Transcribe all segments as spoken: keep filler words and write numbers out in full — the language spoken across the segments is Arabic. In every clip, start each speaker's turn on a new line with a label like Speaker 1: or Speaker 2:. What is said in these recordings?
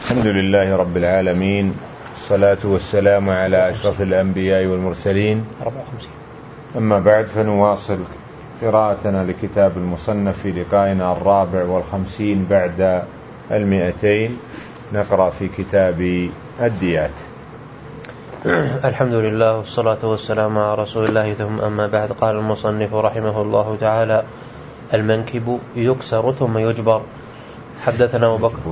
Speaker 1: الحمد لله رب العالمين، الصلاة والسلام على أشرف الأنبياء والمرسلين. أما بعد، فنواصل قراءتنا لكتاب المصنف في لقائنا الرابع والخمسين بعد المئتين. نقرأ في كتاب الديات.
Speaker 2: الحمد لله والصلاة والسلام على رسول الله، ثم أما بعد. قال المصنف رحمه الله تعالى: المنكب يكسر ثم يجبر. حدثنا أبو بكر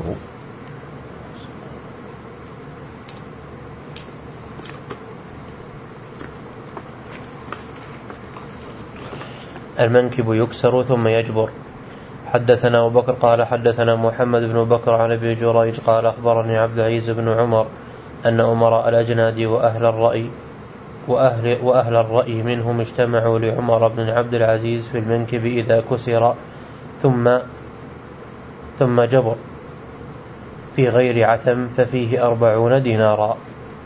Speaker 2: المنكب يكسر ثم يجبر. حدثنا أبو بكر قال حدثنا محمد بن بكر عن ابن جريج قال أخبرني عبد العزيز بن عمر أن أمراء الأجناد وأهل الرأي وأهل, وأهل الرأي منهم اجتمعوا لعمر بن عبد العزيز في المنكب إذا كسر ثم ثم جبر في غير عثم ففيه أربعون دينارا.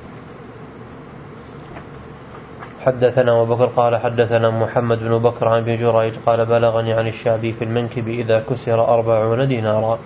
Speaker 2: حدثنا أبو بكر قال حدثنا محمد بن بكر عن ابن جريج قال بلغني عن الشعبي في المنكب إذا كسر أربعون دينارا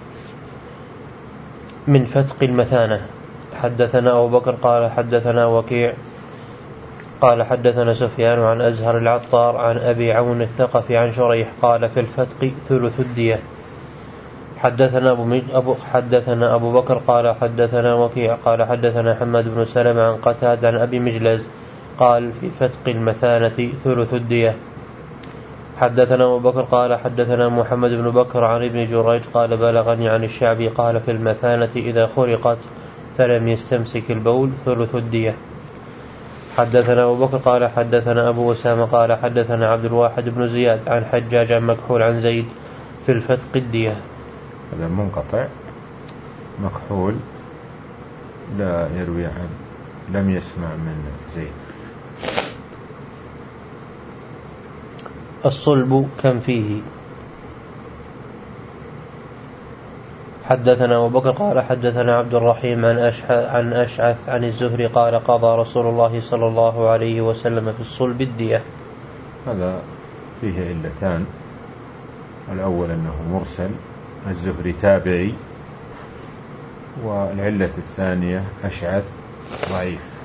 Speaker 2: من فتق المثانة. حدثنا أبو بكر قال حدثنا وكيع قال حدثنا سفيان عن أزهر العطار عن أبي عون الثقفي عن شريح قال في الفتق ثلث الدية. حدثنا أبو, أبو حدثنا أبو بكر قال حدثنا وكيع قال حدثنا حماد بن سلمة عن قتادة عن أبي مجلز قال في فتق المثانة ثلث الدية. حدثنا أبو بكر قال حدثنا محمد بن بكر عن ابن جريج قال بلغني عن الشعبي قال في المثانة إذا خرقت فلم يستمسك البول ثلث الدية. حدثنا أبو بكر قال حدثنا أبو أسامة قال حدثنا عبد الواحد بن زياد عن حجاج عن مكحول عن زيد في الفتق الدية.
Speaker 1: هذا منقطع. مكحول لا يروي عن لم يسمع من زيد.
Speaker 2: الصلب كم فيه. حدثنا أبو بكر قال حدثنا عبد الرحيم عن عن أشعث عن الزهري قال قضى رسول الله صلى الله عليه وسلم في الصلب الدية.
Speaker 1: هذا فيه علتان. الأول أنه مرسل، الزهري تابعي، والعلة الثانية أشعث ضعيف.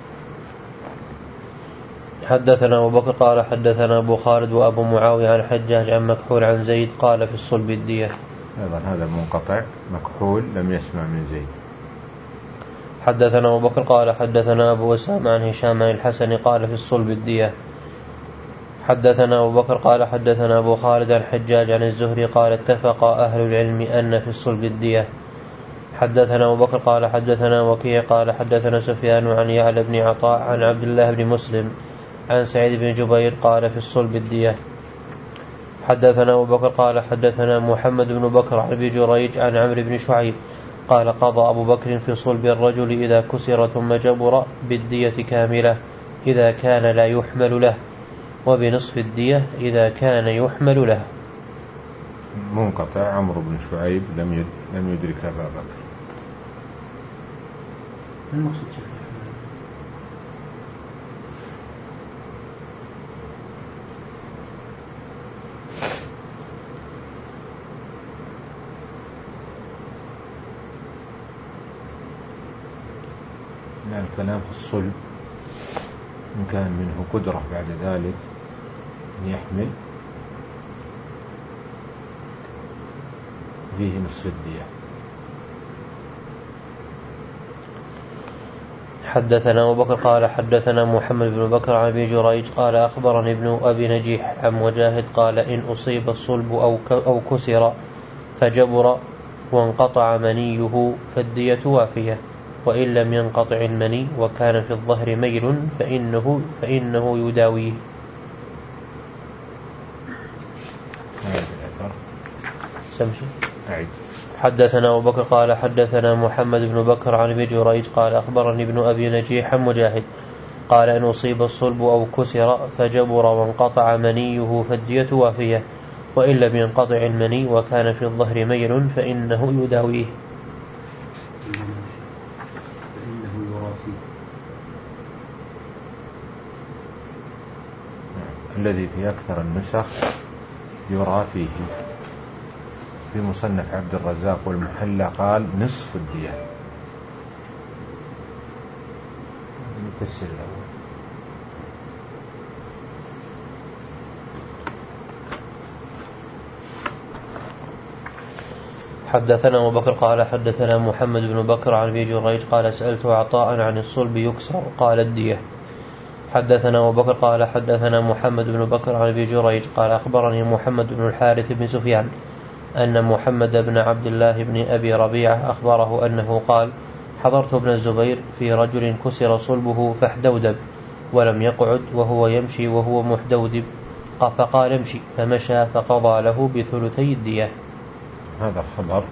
Speaker 2: حدثنا أبو بكر قال حدثنا أبو خالد وأبو معاوية عن حجاج عن مكحول عن زيد قال في الصلب الدية.
Speaker 1: أيضا هذا منقطع. مكحول لم يسمع من زيد.
Speaker 2: حدثنا أبو بكر قال حدثنا أبو أسامة عن هشام عن الحسن قال في الصلب الدية. حدثنا أبو بكر قال حدثنا أبو خالد عن حجاج عن الزهري قال اتفق أهل العلم أن في الصلب الدية. حدثنا أبو بكر قال حدثنا وكيع قال حدثنا سفيان عن يعلى بن عطاء عن عبد الله بن مسلم عن سعيد بن جبير قال في الصلب الدية. حدثنا أبو بكر قال حدثنا محمد بن بكر عن ابي جريج عن عمرو بن شعيب قال قضى أبو بكر في صلب الرجل إذا كسر ثم جبر بالدية كاملة إذا كان لا يحمل له، وبنصف الدية إذا كان يحمل له.
Speaker 1: منقطع. عمرو بن شعيب لم لم يدرك أبا بكر. الكلام في الصلب إن كان منه قدرة بعد ذلك أن يحمل فيه نصف الدية.
Speaker 2: حدثنا أبو بكر قال حدثنا محمد بن بكر عن ابي جريج قال أخبرني ابن أبي نجيح عن مجاهد قال إن أصيب الصلب أو أو كسر فجبر وانقطع منيه فالدية وافية، وإن لم ينقطع المني وكان في الظهر ميل فإنه, فإنه يداويه. حدثنا أبو بكر قال حدثنا محمد بن بكر عن ابي جريج قال أخبرني ابن أبي نجيح عن مجاهد قال إن أصيب الصلب أو كسر فجبر وانقطع منيه فالدية وافية، وإن لم ينقطع المني وكان في الظهر ميل فإنه يداويه.
Speaker 1: الذي في أكثر النسخ يرى فيه. في مصنف عبد الرزاق والمحلى قال نصف الدية. فسر الأول.
Speaker 2: حدثنا أبو بكر قال حدثنا محمد بن بكر عن أبي جريج قال سألت عطاء عن الصلب يكسر قال الدية. حدثنا أبو بكر قال حدثنا محمد بن بكر عن أبي جريج قال أخبرني محمد بن الحارث بن سفيان أن محمد بن عبد الله بن أبي ربيعة أخبره أنه قال حضرت ابن الزبير في رجل كسر صلبه فاحدودب ولم يقعد وهو يمشي وهو محدودب فقال امشي فمشى فقضى له بثلثي الدية.
Speaker 1: هذا الخبر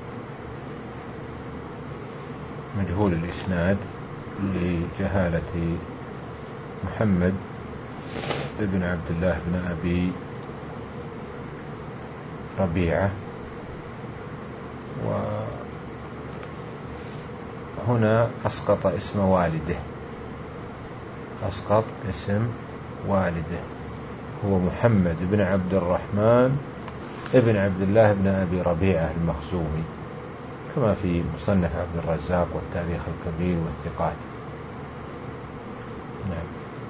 Speaker 1: مجهول الإسناد لجهالة محمد بن عبد الله بن أبي ربيعة، وهنا أسقط اسم والده، أسقط اسم والده هو محمد بن عبد الرحمن ابن عبد الله بن أبي ربيعة المخزومي كما في مصنف عبد الرزاق والتاريخ الكبير والثقات. نعم.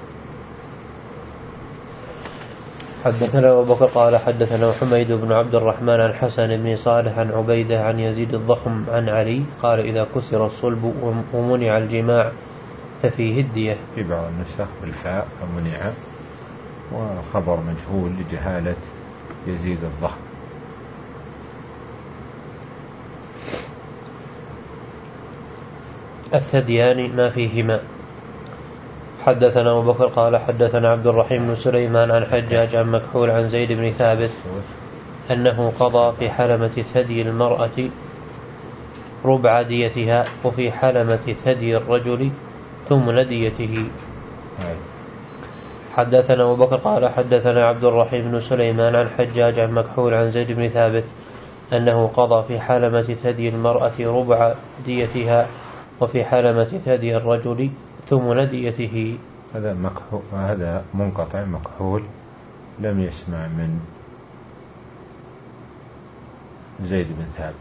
Speaker 2: حدثنا أبو بكر قال حدثنا حميد بن عبد الرحمن عن حسن بن صالح عن عبيدة عن يزيد الضخم عن علي قال إذا كسر الصلب ومنع الجماع ففيه الدية.
Speaker 1: في بعض النسخ بالفاء فمنع، وخبر مجهول لجهالة يزيد الضخم.
Speaker 2: الثديان ما فيهما. حدثنا أبو بكر قال حدثنا عبد الرحيم بن سليمان عن حجاج عن مكحول عن زيد بن ثابت أنه قضى في حلمة ثدي المرأة ربع ديتها وفي حلمة ثدي الرجل ثمن ديته. حدثنا أبو بكر قال حدثنا عبد الرحيم بن سليمان عن حجاج عن مكحول عن زيد بن ثابت أنه قضى في حلمة ثدي المرأة ربع ديتها وفي حلمة ثدي الرجل ثمن ديته.
Speaker 1: هذا مكحول، هذا منقطع مكحول لم يسمع من زيد بن ثابت.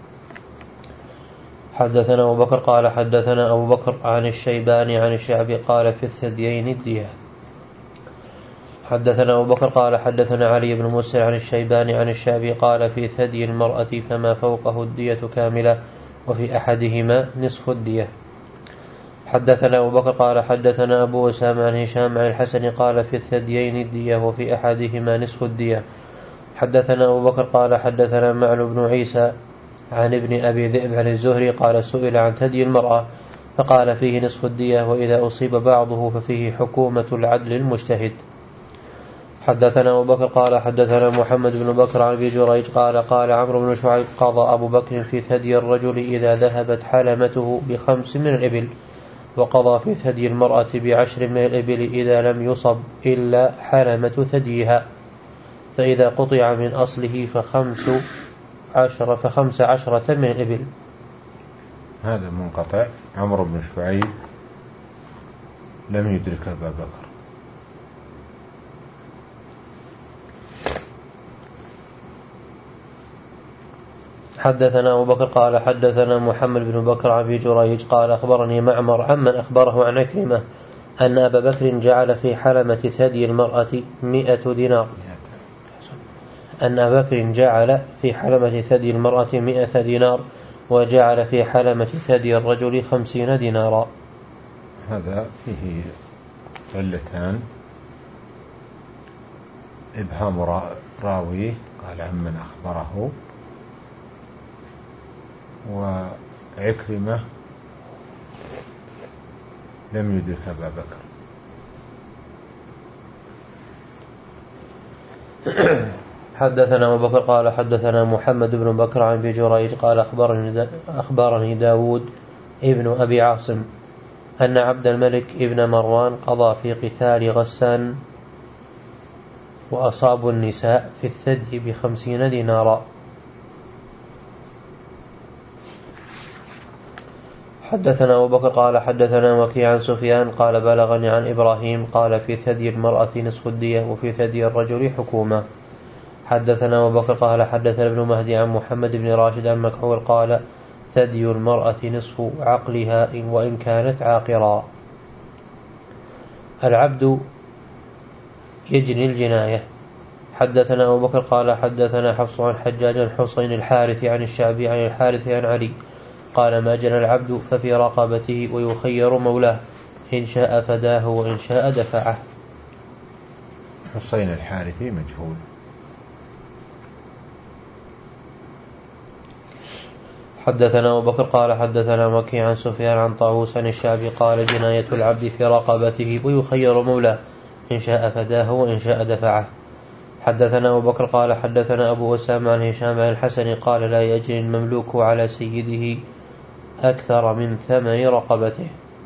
Speaker 2: حدثنا أبو بكر قال حدثنا أبو بكر عن الشيباني عن الشعبي قال في الثديين الدية. حدثنا أبو بكر قال حدثنا علي بن مسر عن الشيباني عن الشعبي قال في ثدي المرأة فما فوقه الدية كاملة وفي أحدهما نصف الدية. حدثنا أبو بكر قال حدثنا أبو أسامة عن هشام عن الحسن قال في الثديين الدية وفي أحدهما نصف الدية. حدثنا أبو بكر قال حدثنا معن بن عيسى عن ابن أبي ذئب عن الزهري قال سئل عن ثدي المرأة فقال فيه نصف الدية وإذا أصيب بعضه ففيه حكومة العدل المجتهد. حدثنا أبو بكر قال حدثنا محمد بن بكر عن أبي جريج قال قال عمرو بن شعيب قضى أبو بكر في ثدي الرجل إذا ذهبت حلمته بخمس من الإبل وقضى في ثدي المرأة بعشر من الإبل إذا لم يصب إلا حلمة ثديها فإذا قطع من أصله فخمس عشرة فخمس عشرة من الإبل.
Speaker 1: هذا منقطع. عمرو بن شعيب لم يدرك أبا بكر.
Speaker 2: حدثنا أبو بكر قال حدثنا محمد بن بكر عن أبي جريج قال أخبرني معمر عمن أخبره عن عكرمة أن أبا بكر جعل في حلمة ثدي المرأة مئة دينار أن أبا بكر جعل في حلمة ثدي المرأة مئة دينار وجعل في حلمة ثدي الرجل خمسين دينارا.
Speaker 1: هذا فيه علتان: إبهام راويه قال عمن أخبره، وعكرمة لم يدرك أبا بكر.
Speaker 2: حدثنا أبو بكر قال حدثنا محمد بن بكر عن أبي جريج قال أخبرني, دا أخبرني داود ابن أبي عاصم أن عبد الملك ابن مروان قضى في قتال غسان وأصابوا النساء في الثدي بخمسين دينارا. حدثنا أبو بكر قال حدثنا وكيع عن سفيان قال بلغني عن إبراهيم قال في ثدي المرأة نصف الدية وفي ثدي الرجل حكومة. حدثنا أبو بكر قال حدثنا ابن مهدي عن محمد بن راشد عن مكحول قال ثدي المرأة نصف عقلها وإن كانت عاقرا. العبد يجني الجناية. حدثنا أبو بكر قال حدثنا حفص عن حجاج عن حسين الحارث عن الشعبي عن الحارث عن علي قال ما جنى العبد ففي رقبته ويخير مولاه إن شاء فداه وإن شاء دفعه.
Speaker 1: حسين الحارثي مجهول.
Speaker 2: حدثنا أبو بكر قال حدثنا وكيع عن سفيان عن طاووس عن الشعبي قال جناية العبد في رقبته ويخير مولاه إن شاء فداه وإن شاء دفعه. حدثنا أبو بكر قال حدثنا أبو أسامة عن هشام عن الحسن قال لا يجري المملوك على سيده أكثر من ثمن رقبته.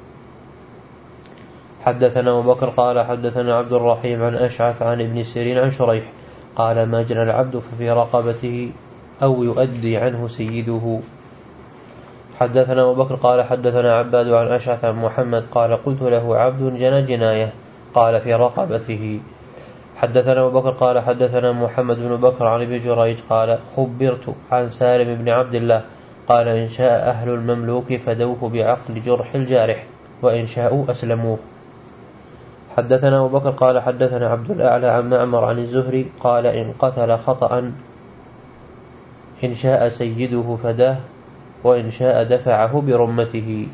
Speaker 2: حدثنا أبو بكر قال حدثنا عبد الرحيم عن أشعث عن ابن سيرين عن شريح قال ما جنى العبد ففي رقبته أو يؤدي عنه سيده. حدثنا أبو بكر قال حدثنا عباد عن أشعث عن محمد قال قلت له عبد جنى جناية قال في رقبته. حدثنا أبو بكر قال حدثنا محمد بن بكر عن ابن جريج قال خبرت عن سالم بن عبد الله قال إن شاء أهل المملوك فدوه بعقد جرح الجارح وإن شاءوا أسلموه. حدثنا أبو بكر قال حدثنا عبد الأعلى عن معمر عن الزهري قال إن قتل خطأ إن شاء سيده فداه وإن شاء دفعه برمته.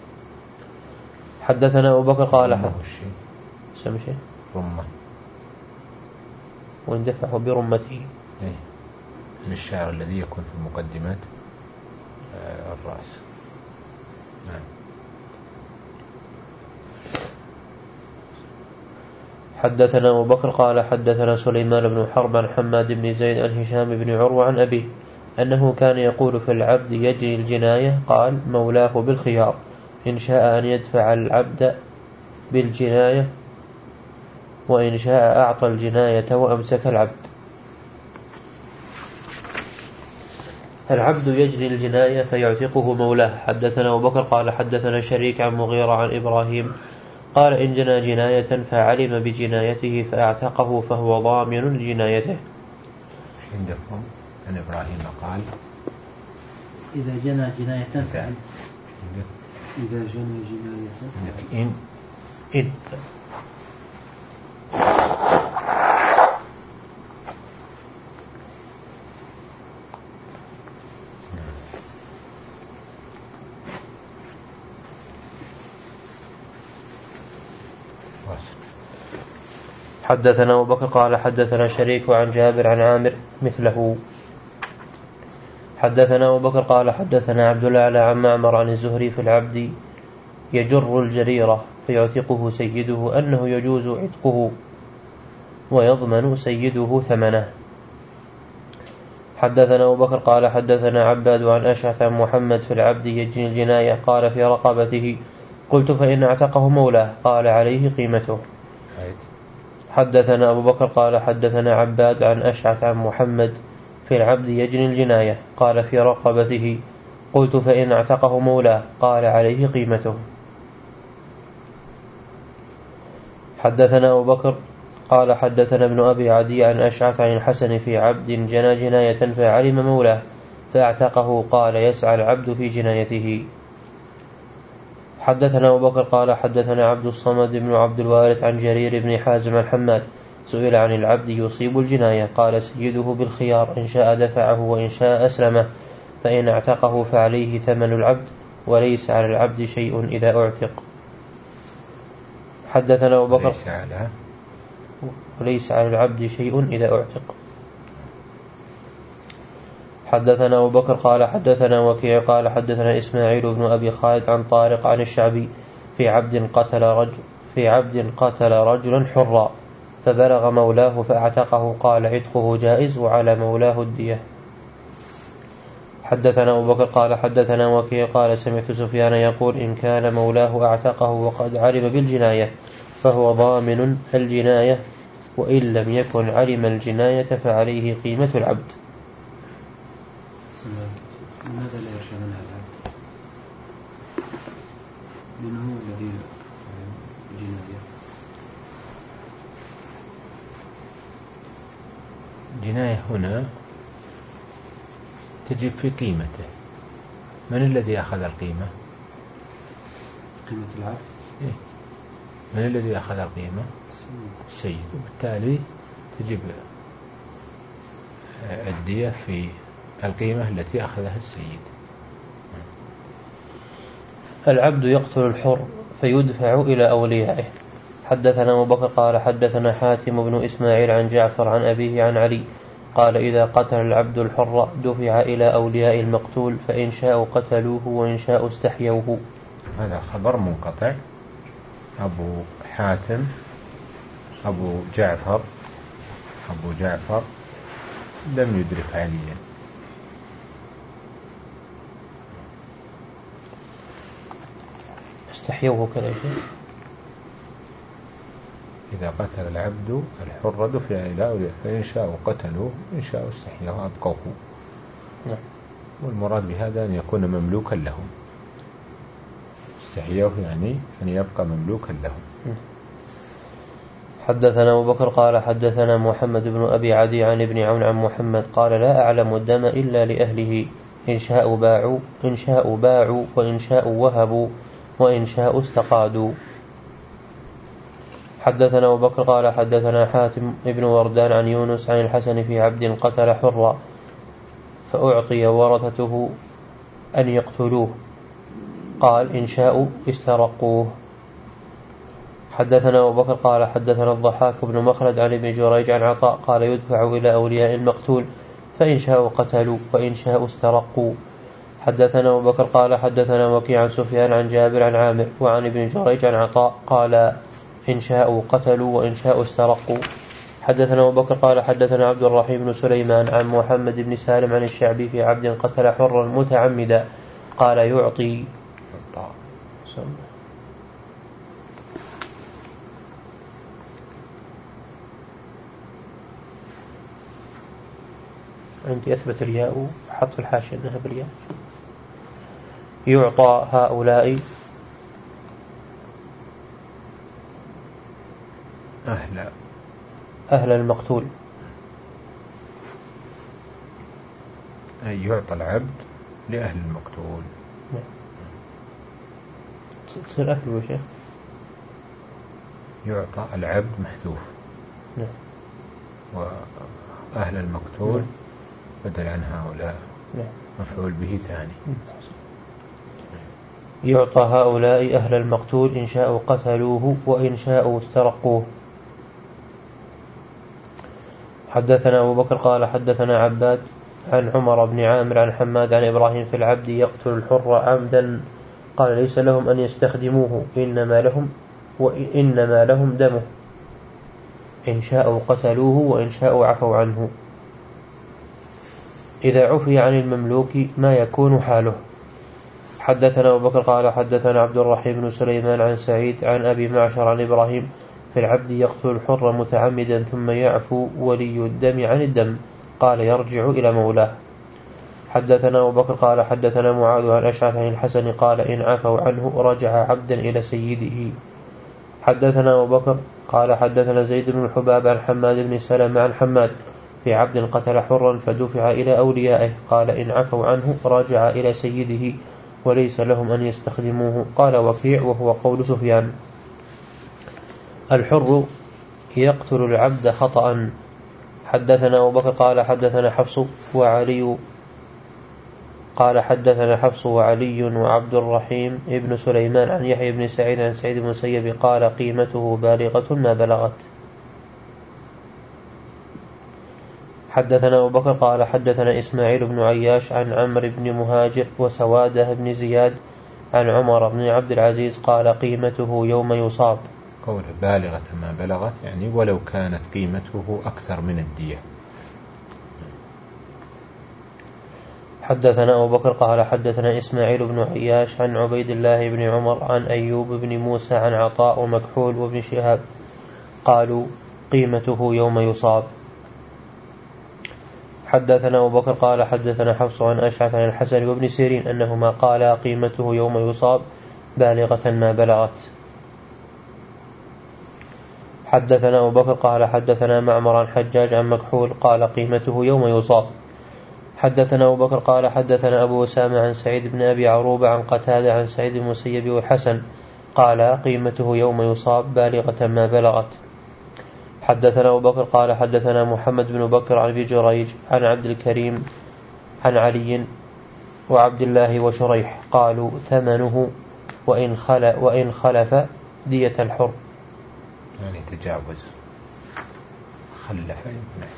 Speaker 2: حدثنا أبو بكر قال سمي شيء
Speaker 1: رمة
Speaker 2: وإن دفعه برمته
Speaker 1: من الشعر الذي يكون في مقدمات الرأس. نعم.
Speaker 2: حدثنا أبو بكر قال حدثنا سليمان بن حرب عن حماد بن زيد عن هشام بن عروة عن أبيه أنه كان يقول في العبد يجري الجناية قال مولاه بالخيار إن شاء أن يدفع العبد بالجناية وإن شاء أعطى الجناية وأمسك العبد. العبد يجري الجناية فيعتقه مولاه. حدثنا أبو بكر قال حدثنا شريك عن مغيرة عن إبراهيم قال إن جنى جناية فعلم بجنايته فأعتقه فهو ضامن لجنايته.
Speaker 1: ايش عندكم عن إبراهيم قال
Speaker 3: إذا جنى جناية فعل إذا جنى جناية
Speaker 1: إن
Speaker 2: إن حدثنا أبو بكر قال حدثنا شريك عن جابر عن عامر مثله. حدثنا أبو بكر قال حدثنا عبد الأعلى عن معمر عن الزهري في العبد يجر الجريرة فيعتقه سيده أنه يجوز عتقه ويضمن سيده ثمنه. حدثنا أبو بكر قال حدثنا عباد عن أشعث عن محمد في العبد يجني الجناية قال في رقبته قلت فإن اعتقه مولاه قال عليه قيمته. حدثنا أبو بكر قال حدثنا عباد عن أشعث عن محمد في العبد يجني الجناية قال في رقبته قلت فإن اعتقه مولاه قال عليه قيمته. حدثنا أبو بكر قال حدثنا ابن أبي عدي عن أشعث عن الحسن في عبد جنى جناية فعلم مولاه فاعتقه قال يسعى العبد في جنايته. حدثنا أبو بكر قال حدثنا عبد الصمد بن عبد الوارث عن جرير بن حازم عن حماد سئل عن العبد يصيب الجناية قال سيده بالخيار إن شاء دفعه وإن شاء أسلمه فإن اعتقه فعليه ثمن العبد وليس على العبد شيء إذا اعتق. حدثنا أبو بكر وليس على العبد شيء إذا اعتق. حدثنا أبو بكر قال حدثنا وكيع قال حدثنا إسماعيل بن أبي خالد عن طارق عن الشعبي في عبد قتل رجل في عبد قتل رجلا حرا فبلغ مولاه فاعتقه قال عتقه جائز وعلى مولاه الدية. حدثنا أبو بكر قال حدثنا وكيع قال سمعت سفيان يقول إن كان مولاه اعتقه وقد علم بالجناية فهو ضامن الجناية وإن لم يكن علم الجناية فعليه قيمة العبد.
Speaker 3: لماذا لا يشملها العبد؟ لأنه هو الذي جناية.
Speaker 1: جناية هنا تجب في قيمته. من الذي أخذ القيمة؟
Speaker 3: قيمة العبد؟
Speaker 1: إيه؟ من الذي أخذ القيمة؟ السيد، وبالتالي تجب الدية في القيمة التي أخذها السيد.
Speaker 2: العبد يقتل الحر فيدفع إلى أوليائه. حدثنا أبو بكر قال حدثنا حاتم بن إسماعيل عن جعفر عن أبيه عن علي قال إذا قتل العبد الحر دفع إلى أولياء المقتول فإن شاءوا قتلوه وإن شاءوا استحيوه.
Speaker 1: هذا خبر منقطع. أبو حاتم أبو جعفر أبو جعفر لم يدرك عليا.
Speaker 2: استحيوه كذا شيء.
Speaker 1: إذا قتل العبد الحر دفع إلى أولياء فإن شاءوا قتلوه إن شاءوا استحيوه أبقوه.
Speaker 2: نعم.
Speaker 1: والمراد بهذا أن يكون مملوكا لهم. استحيوه يعني أن يبقى مملوكا لهم.
Speaker 2: حدثنا أبو بكر قال حدثنا محمد بن أبي عدي عن ابن عون عن محمد قال لا أعلم الدم إلا لأهله إن شاءوا باعوا إن شاءوا باعوا وإن شاءوا وهبوا وإن شاءوا استقادوا. حدثنا أبو بكر قال حدثنا حاتم ابن وردان عن يونس عن الحسن في عبد قتل حرا فأعطي ورثته أن يقتلوه قال إن شاءوا استرقوه. حدثنا أبو بكر قال حدثنا الضحاك بن مخلد عن ابن جريج عن عطاء قال يدفع إلى أولياء المقتول فإن شاءوا قتلوا وإن شاءوا استرقوا. حدثنا أبو بكر قال حدثنا وكيع عن سفيان عن جابر عن عامر وعن ابن جريج عن عطاء قال إن شاءوا قتلوا وإن شاءوا استرقوا. حدثنا أبو بكر قال حدثنا عبد الرحيم بن سليمان عن محمد بن سالم عن الشعبي في عبد قتل حرا متعمدا قال يعطي عندي أثبت الياء حط في الحاشية أنها بالياء. يعطى هؤلاء
Speaker 1: أهل
Speaker 2: أهل المقتول
Speaker 1: أي يعطى العبد لأهل المقتول.
Speaker 2: تصير أهل وشيء
Speaker 1: يعطى العبد محذوف
Speaker 2: نعم.
Speaker 1: وأهل المقتول نعم. بدل عن هؤلاء نعم. مفعول به ثاني نعم.
Speaker 2: يعطى هؤلاء أهل المقتول إن شاءوا قتلوه وإن شاءوا استرقوه. حدثنا أبو بكر قال حدثنا عباد عن عمر بن عامر عن حماد عن إبراهيم في العبد يقتل الحر عمدا قال ليس لهم أن يستخدموه إنما لهم وإنما لهم دمه إن شاءوا قتلوه وإن شاءوا عفوا عنه. إذا عفي عن المملوك ما يكون حاله. حدثنا أبو بكر قال حدثنا عبد الرحيم بن سليمان عن سعيد عن أبي معشر عن إبراهيم في العبد يقتل الحر متعمدا ثم يعفو ولي الدم عن الدم قال يرجع إلى مولاه. حدثنا أبو بكر قال حدثنا معاذ عن أشعث عن الحسن قال إن عفوا عنه رجع عبدا إلى سيده. حدثنا أبو بكر قال حدثنا زيد بن الحباب عن حماد بن سلمة عن حماد في عبد قتل حرا فدفع إلى أوليائه قال إن عفوا عنه رجع إلى سيده وليس لهم أن يستخدموه. قال وكيع وهو قول سفيان الحر يقتل العبد خطأ. حدثنا أبو بكر قال حدثنا حفص وعلي قال حدثنا حفص وعلي وعبد الرحيم ابن سليمان عن يحيى بن سعيد عن سعيد بن المسيب قال قيمته بالغة ما بلغت. حدثنا أبو بكر قال حدثنا إسماعيل بن عياش عن عمرو بن مهاجر وسوادة بن زياد عن عمر بن عبد العزيز قال قيمته يوم يصاب.
Speaker 1: قوله بالغة ما بلغت يعني ولو كانت قيمته أكثر من الدية.
Speaker 2: حدثنا أبو بكر قال حدثنا إسماعيل بن عياش عن عبيد الله بن عمر عن أيوب بن موسى عن عطاء ومكحول وابن شهاب قالوا قيمته يوم يصاب. حدثنا أبو بكر قال حدثنا حفص عن أشعث عن الحسن وابن سيرين أنهما قالا قيمته يوم يصاب بالغة ما بلغت. حدثنا أبو بكر قال حدثنا معمر عن حجاج عن مكحول قال قيمته يوم يصاب. حدثنا أبو بكر قال حدثنا أبو أسامة عن سعيد بن أبي عروبة عن قتادة عن سعيد بن المسيب والحسن قال قيمته يوم يصاب بالغة ما بلغت. حدثنا أبو بكر قال حدثنا محمد بن بكر عن أبي جريج عن عبد الكريم عن علي وعبد الله وشريح قالوا ثمنه وإن خلف, وإن خلف دية الحر،
Speaker 1: يعني تجاوز خلف يمكن.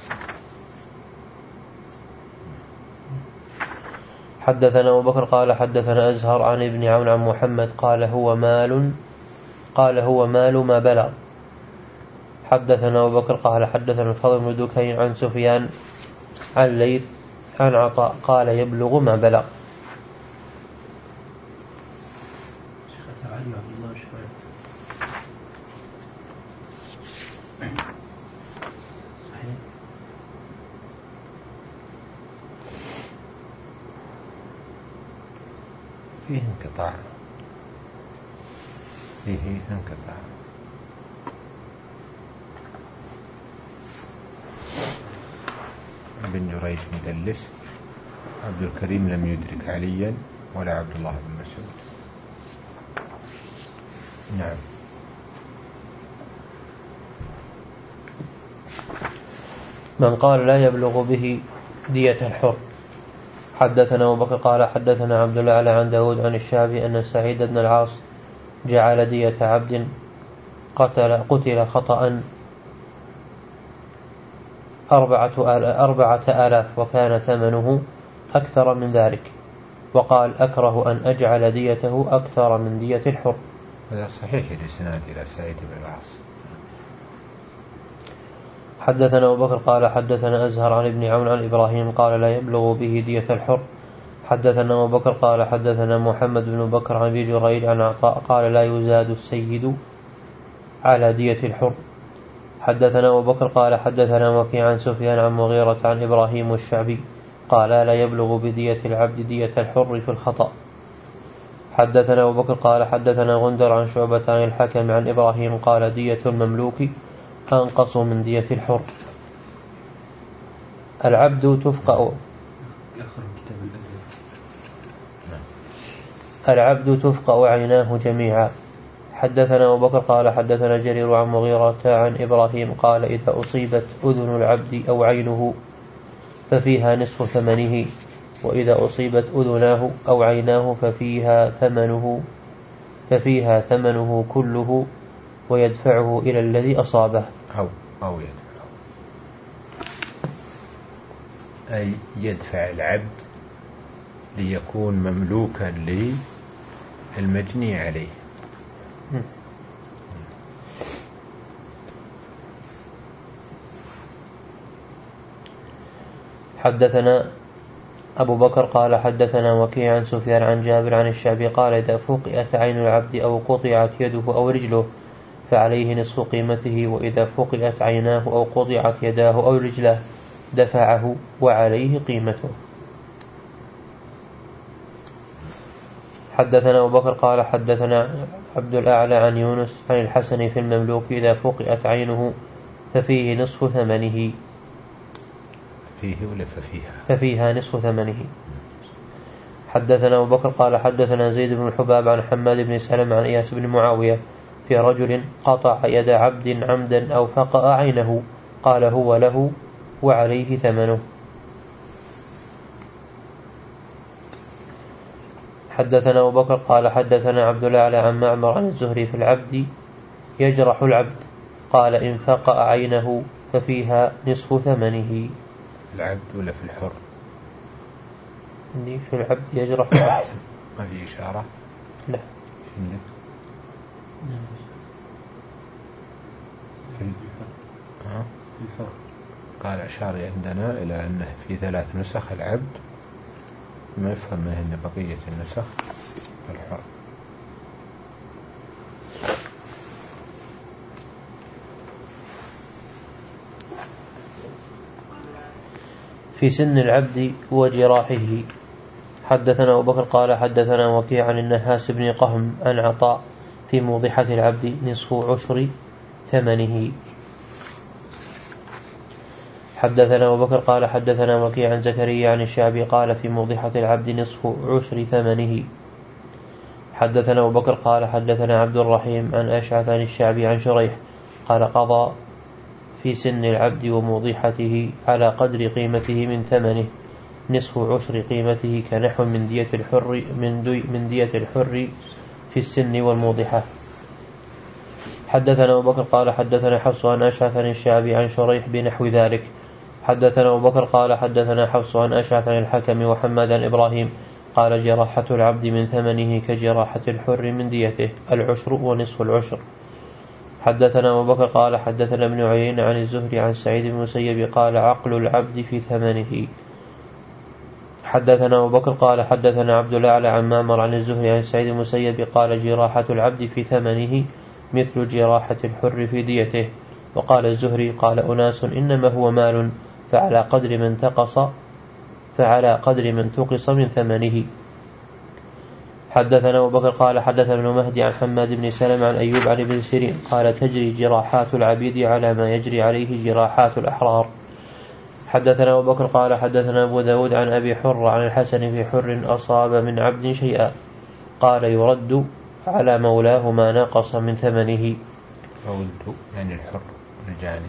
Speaker 2: حدثنا أبو بكر قال حدثنا أزهر عن ابن عون عن محمد قال هو مال قال هو مال ما بلغ. حدثنا أبو بكر قال حدثنا الفضل بن دكين عن سفيان عن ليث عن عطاء قال يبلغ ما بلغ.
Speaker 1: فيه انقطاع فيه انقطاع ابن جريج مدلس، عبد الكريم لم يدرك عليا ولا عبد الله بن مسعود. نعم.
Speaker 2: من قال لا يبلغ به دية الحر. حدثنا أبو بكر قال حدثنا عبد الله عن داود عن الشعبي أن سعيد بن العاص جعل دية عبد قتل, قتل خطأ أربعة, أربعة آلاف وكان ثمنه أكثر من ذلك، وقال أكره أن أجعل ديته أكثر من دية الحر.
Speaker 1: هذا صحيح الإسناد إلى سعيد بن العاص.
Speaker 2: حدثنا أبو بكر قال حدثنا أزهر عن ابن عون عن إبراهيم قال لا يبلغ به دية الحر. حدثنا أبو بكر قال حدثنا محمد بن بكر عن أبي جريج عن عطاء قال لا يزاد السيد على دية الحر. حدثنا أبو بكر قال حدثنا وكيع عن سفيان عن مغيرة عن إبراهيم والشعبي قال لا يبلغ بدية العبد دية الحر في الخطأ. حدثنا أبو بكر قال حدثنا غندر عن شعبة عن الحكم عن إبراهيم قال دية المملوك أنقص من دية الحر. العبد تفقأ العبد تفقأ عيناه جميعا. حدثنا أبو بكر قال حدثنا جرير عن مغيرة عن إبراهيم قال إذا أصيبت أذن العبد أو عينه ففيها نصف ثمنه، وإذا أصيبت أذناه أو عيناه ففيها ثمنه ففيها ثمنه كله ويدفعه إلى الذي أصابه.
Speaker 1: أو أو يدفعه أي يدفع العبد ليكون مملوكا للمجني عليه.
Speaker 2: حدثنا أبو بكر قال حدثنا وكيع عن سفيان عن جابر عن الشعبي قال إذا فقئت عين العبد أو قطعت يده أو رجله فعليه نصف قيمته، وإذا فقئت عيناه أو قطعت يداه أو رجله دفعه وعليه قيمته. حدثنا أبو بكر قال حدثنا عبد الأعلى عن يونس عن الحسن في المملوك إذا فقئت عينه ففيه نصف ثمنه
Speaker 1: فيه ولا ففيها
Speaker 2: ففيها نصف ثمنه. حدثنا أبو بكر قال حدثنا زيد بن الحباب عن حماد بن سلمة عن إياس بن معاوية في رجل قطع يد عبد عمدا أو فقأ عينه قال هو له وعليه ثمنه. حدثنا أبو بكر قال حدثنا عبد الأعلى عن معمر عن الزهري في العبد يجرح العبد قال إن فقأ عينه ففيها نصف ثمنه.
Speaker 1: العبد ولا في الحر؟
Speaker 2: في العبد يجرح العبد.
Speaker 1: ما في إشارة؟
Speaker 2: لا.
Speaker 1: في الحر قال أشار عندنا إلى أنه في ثلاث نسخ العبد، ما يفهم أن بقية النسخ الحر.
Speaker 2: في سن العبد وجراحه. حدثنا أبو بكر قال حدثنا وكيع عن النهاس بن قهم عن عطاء في موضحة العبد نصف عشر ثمنه. حدثنا أبو بكر قال حدثنا وكيع عن زكريا عن الشعبي قال في موضحة العبد نصف عشر ثمنه. حدثنا أبو بكر قال حدثنا عبد الرحيم عن أشعث عن الشعبي عن شريح قال قضى في سن العبد وموضحته على قدر قيمته من ثمنه نصف عشر قيمته كنحو من دية الحر من, دي من دية الحر في السن والموضحة. حدثنا أبو بكر قال حدثنا حفص عن أشعث عن الشعبي عن شريح بنحو ذلك. حدثنا أبو بكر قال حدثنا حفص عن أشعث عن الحكم وحماد عن إبراهيم قال جراحة العبد من ثمنه كجراحة الحر من ديته العشر ونصف العشر. حدثنا أبو بكر قال حدثنا ابن عيينة عن الزهري عن سعيد بن المسيب قال عقل العبد في ثمنه. حدثنا أبو بكر قال حدثنا عبد الأعلى عن معمر عن الزهري عن سعيد بن المسيب قال جراحة العبد في ثمنه مثل جراحة الحر في ديته. وقال الزهري قال أناس إنما هو مال فعلى قدر من تقص فعلى قدر من تقص من ثمنه. حدثنا أبو بكر قال حدثنا ابن مهدي عن حماد بن سلمة عن أيوب عن ابن سيرين قال تجري جراحات العبيد على ما يجري عليه جراحات الأحرار. حدثنا أبو بكر قال حدثنا أبو داود عن أبي حر عن الحسن في حر أصاب من عبد شيئا قال يرد على مولاه ما نقص من ثمنه.
Speaker 1: يرد يعني الحر رجالي.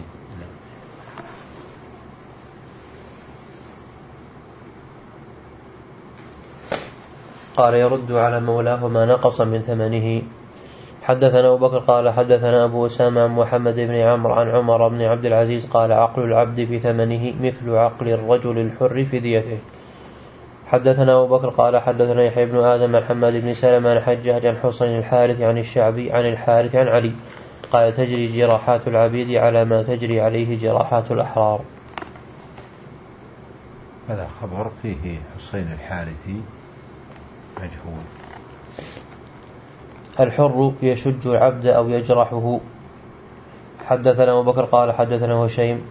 Speaker 2: قال يرد على مولاه ما نقص من ثمنه. حدثنا أبو بكر قال حدثنا أبو أسامة عن محمد بن عمرو عن عمر بن عبد العزيز قال عقل العبد في ثمنه مثل عقل الرجل الحر في ديته. حدثنا أبو بكر قال حدثنا يحيى بن آدم عن حماد بن سلمة عن حجاج عن حسين الحارث عن الشعبي عن الحارث عن علي قال تجري جراحات العبيد على ما تجري عليه جراحات الأحرار.
Speaker 1: هذا خبر فيه حسين الحارثي مجهول.
Speaker 2: الحر يشج العبد أو يجرحه. حدثنا أبو بكر قال حدثنا هشيم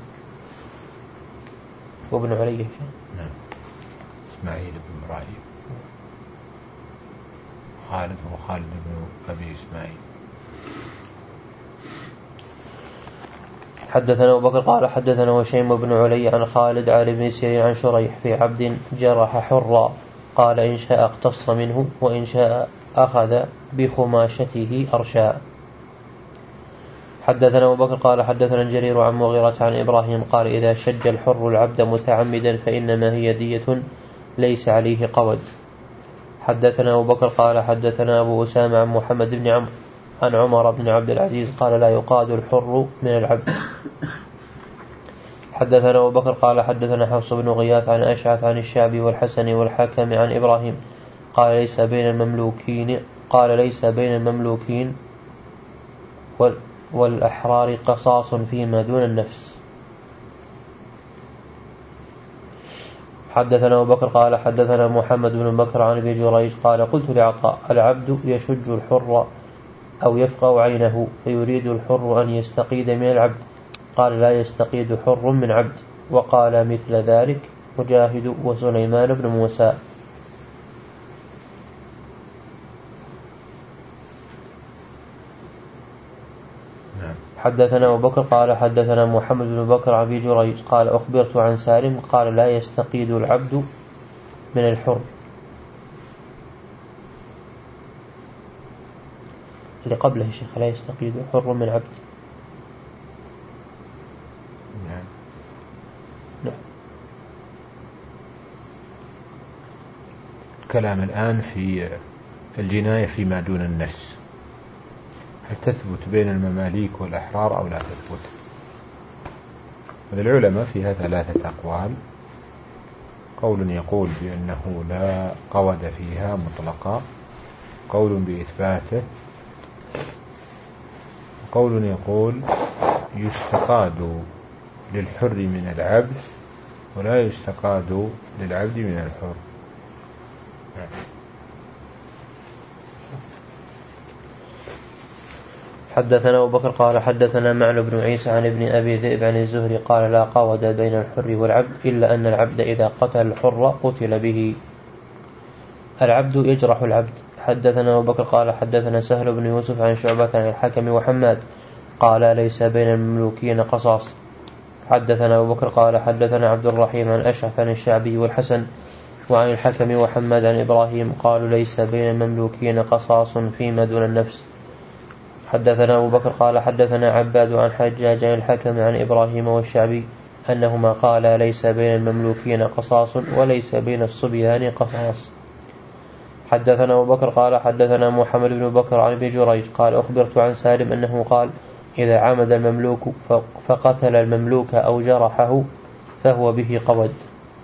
Speaker 2: وابن علي
Speaker 1: نعم إسماعيل بن إبراهيم خالد وخالد بن أبي إسماعيل.
Speaker 2: حدثنا أبو بكر قال حدثنا هشيم بن علي عن خالد عن ابن سيرين عن شريح في عبد جرح حرا قال إن شاء اقتص منه وإن شاء أخذ بخماشته أرشاء. حدثنا أبو بكر قال حدثنا جرير عن مغيرة عن إبراهيم قال إذا شج الحر العبد متعمدا فإنما هي دية ليس عليه قود. حدثنا أبو بكر قال حدثنا أبو أسامة عن محمد بن عمرو عن عمر بن عبد العزيز قال لا يقاد الحر من العبد. حدثنا أبو بكر قال حدثنا حفص بن غياث عن أشعث عن الشعبي والحسن والحكم عن إبراهيم قال ليس بين المملوكين قال ليس بين المملوكين والأحرار قصاص فيما دون النفس. حدثنا أبو بكر قال حدثنا محمد بن بكر عن ابن جريج قال قلت لعطاء العبد يشج الحر أو يفقع عينه فيريد الحر أن يستقيد من العبد قال لا يستقيد حر من عبد. وقال مثل ذلك مجاهد وسليمان بن موسى. حدثنا أبو بكر قال حدثنا محمد بن بكر عن ابي جريج قال أخبرت عن سالم قال لا يستقيد العبد من الحر. اللي قبله الشيخ لا يستقيد حر من عبد.
Speaker 1: نعم.
Speaker 2: نعم.
Speaker 1: الكلام الآن في الجناية فيما دون النفس، هل تثبت بين المماليك والأحرار أو لا تثبت؟ وللعلماء فيها ثلاثة أقوال. قول يقول بأنه لا قود فيها مطلقا، قول بإثباته، قول يقول يستقاد للحر من العبد ولا يستقاد للعبد من الحر.
Speaker 2: حدثنا أبو بكر قال حدثنا معن بن عيسى عن ابن أبي ذئب عن الزهري قال لا قود بين الحر والعبد إلا أن العبد إذا قتل الحر قتل به. العبد يجرح العبد. حدثنا أبو بكر قال حدثنا سهل بن يوسف عن شعبة عن الحكم وحماد قال ليس بين المملوكين قصاص. حدثنا أبو بكر قال حدثنا عبد الرحيم عن أشعث عن الشعبي والحسن وعن الحكم وحماد عن إبراهيم قالوا ليس بين المملوكين قصاص فيما دون النفس. حدثنا أبو بكر قال حدثنا عباد عن حجاج عن الحكم عن إبراهيم والشعبي أنهما قالا ليس بين المملوكين قصاص وليس بين الصبيان قصاص. حدثنا أبو بكر قال حدثنا محمد بن بكر عن ابن جريج قال أخبرت عن سالم أنه قال إذا عمد المملوك فقتل المملوك أو جرحه فهو به قود.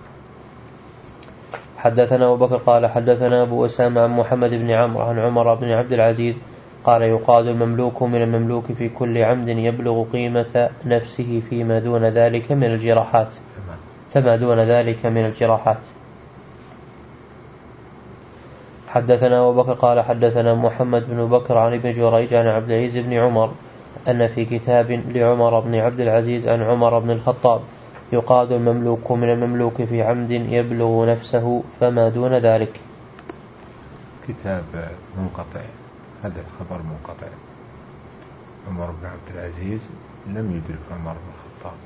Speaker 2: حدثنا أبو بكر قال حدثنا أبو أسامة عن محمد بن عمرو عن عمر بن عبد العزيز قال يقاد المملوك من المملوك في كل عمد يبلغ قيمة نفسه فيما دون ذلك من الجراحات فما دون ذلك من الجراحات. حدثنا أبو بكر قال حدثنا محمد بن بكر عن ابن جريج عن عبد العزيز بن عمر أن في كتاب لعمر بن عبد العزيز عن عمر بن الخطاب يقاد المملوك من المملوك في عمد يبلغ نفسه فما دون ذلك.
Speaker 1: كتاب منقطع، هذا الخبر منقطع. عمر بن عبد العزيز لم يدرك عمر بن الخطاب.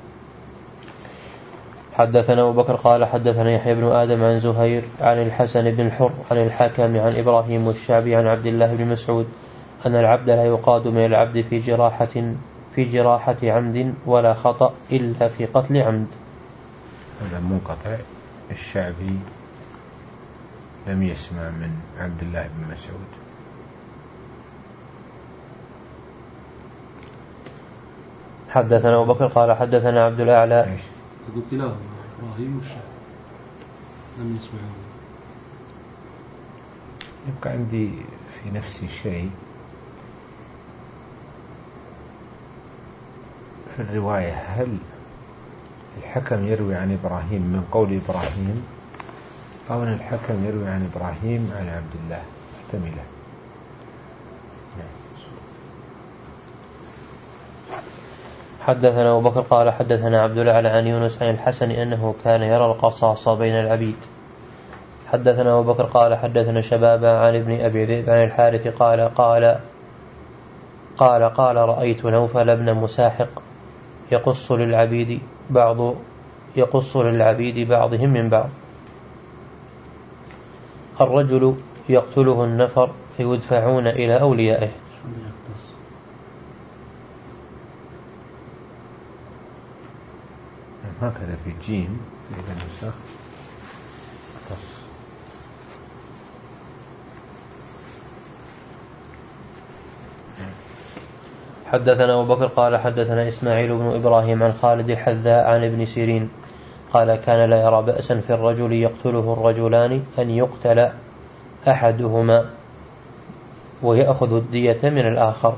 Speaker 2: حدثنا أبو بكر قال حدثنا يحيى بن آدم عن زهير عن الحسن بن الحر عن الحكم عن إبراهيم والشعبي عن عبد الله بن مسعود أن العبد لا يقاد من العبد في جراحة في جراحة عمد ولا خطأ إلا في قتل عمد.
Speaker 1: هذا منقطع. الشعبي لم يسمع من عبد الله بن مسعود.
Speaker 2: حدثنا أبو بكر قال حدثنا عبد الأعلى.
Speaker 3: قلت له إبراهيم والشعبي لم يسمعه.
Speaker 1: يبقى عندي في نفسي شيء في الرواية، هل الحكم يروي عن إبراهيم من قول إبراهيم أو أن الحكم يروي عن إبراهيم عن عبد الله؟ محتملة.
Speaker 2: حدثنا أبو بكر قال حدثنا عبد الأعلى عن يونس عن الحسن أنه كان يرى القصاص بين العبيد. حدثنا أبو بكر قال حدثنا شبابا عن ابن أبي ذئب عن الحارث قال قال قال قال رأيت نوفل بن مساحق يقص للعبيد بعض يقص للعبيد بعضهم من بعض. الرجل يقتله النفر فيدفعون إلى أوليائه.
Speaker 1: هكذا في جيم إذا نسخ
Speaker 2: حدثنا أبو بكر قال حدثنا إسماعيل بن إبراهيم عن خالد الحذاء عن ابن سيرين قال كان لا يرى بأسا في الرجل يقتله الرجلان أن يقتل أحدهما ويأخذ الدية من الآخر.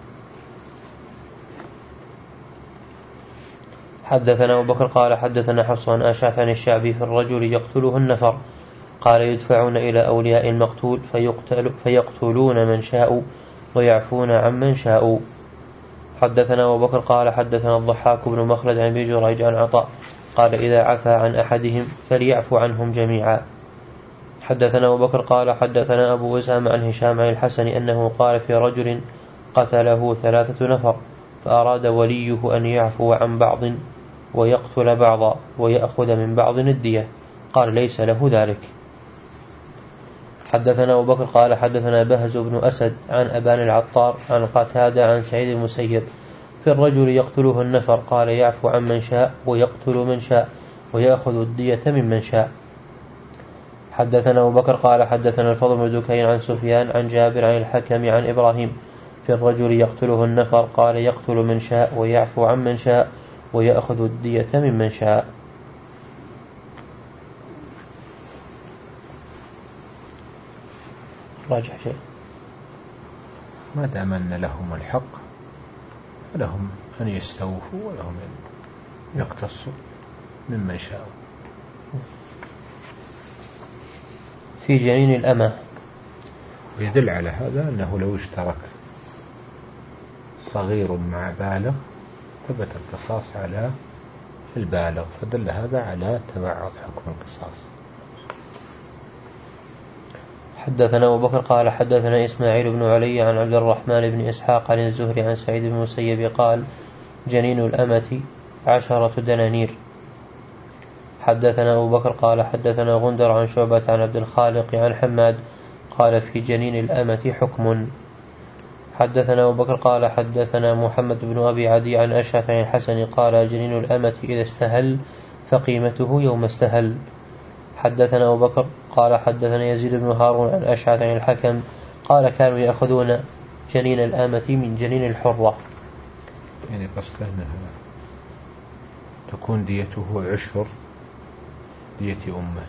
Speaker 2: حدثنا أبو بكر قال حدثنا حفص عن أشعث عن الشعبي في الرجل يقتله النفر قال يدفعون إلى أولياء المقتول فيقتل فيقتلون من شاءوا ويعفون عن من شاءوا. حدثنا أبو بكر قال حدثنا الضحاك بن مخلد عن ابن جريج عن عطاء قال إذا عفى عن أحدهم فليعفو عنهم جميعا. حدثنا أبو بكر قال حدثنا أبو أسامة عن هشام عن الحسن أنه قال في رجل قتله ثلاثة نفر فأراد وليه أن يعفو عن بعض ويقتل بعضا ويأخذ من بعض الدية قال ليس له ذلك. حدثنا أبو بكر قال حدثنا بهز بن أسد عن أبان العطار عن قتادة عن سعيد المسيب في الرجل يقتله النفر قال يعفو عن من شاء ويقتل من شاء ويأخذ الدية ممن شاء. حدثنا أبو بكر قال حدثنا الفضل بن دكين عن سفيان عن جابر عن الحكم عن إبراهيم في الرجل يقتله النفر قال يقتل من شاء ويعفو عن من شاء ويأخذ الدية ممن شاء. راجع شيء
Speaker 1: ما دام أن لهم الحق فلهم أن يستوفوا ولهم أن يقتصوا ممن شاء.
Speaker 2: في جنين الأمة
Speaker 1: يدل على هذا أنه لو اشترك صغير مع بالغ ثبت القصاص على البالغ، فدل هذا على تبعض حكم القصاص.
Speaker 2: حدثنا أبو بكر قال حدثنا إسماعيل بن علي عن عبد الرحمن بن إسحاق عن الزهري عن سعيد بن المسيب قال جنين الأمة عشرة دنانير. حدثنا أبو بكر قال حدثنا غندر عن شعبة عن عبد الخالق عن حماد قال في جنين الأمة حكم. حدثنا أبو بكر قال حدثنا محمد بن أبي عدي عن أشعث عن الحسن قال جنين الأمة إذا استهل فقيمته يوم استهل. حدثنا أبو بكر قال حدثنا يزيد بن هارون عن أشعث عن الحكم قال كانوا يأخذون جنين الأمة من جنين الحرة.
Speaker 1: يعني قصده أنها تكون ديته عشر دية أمه.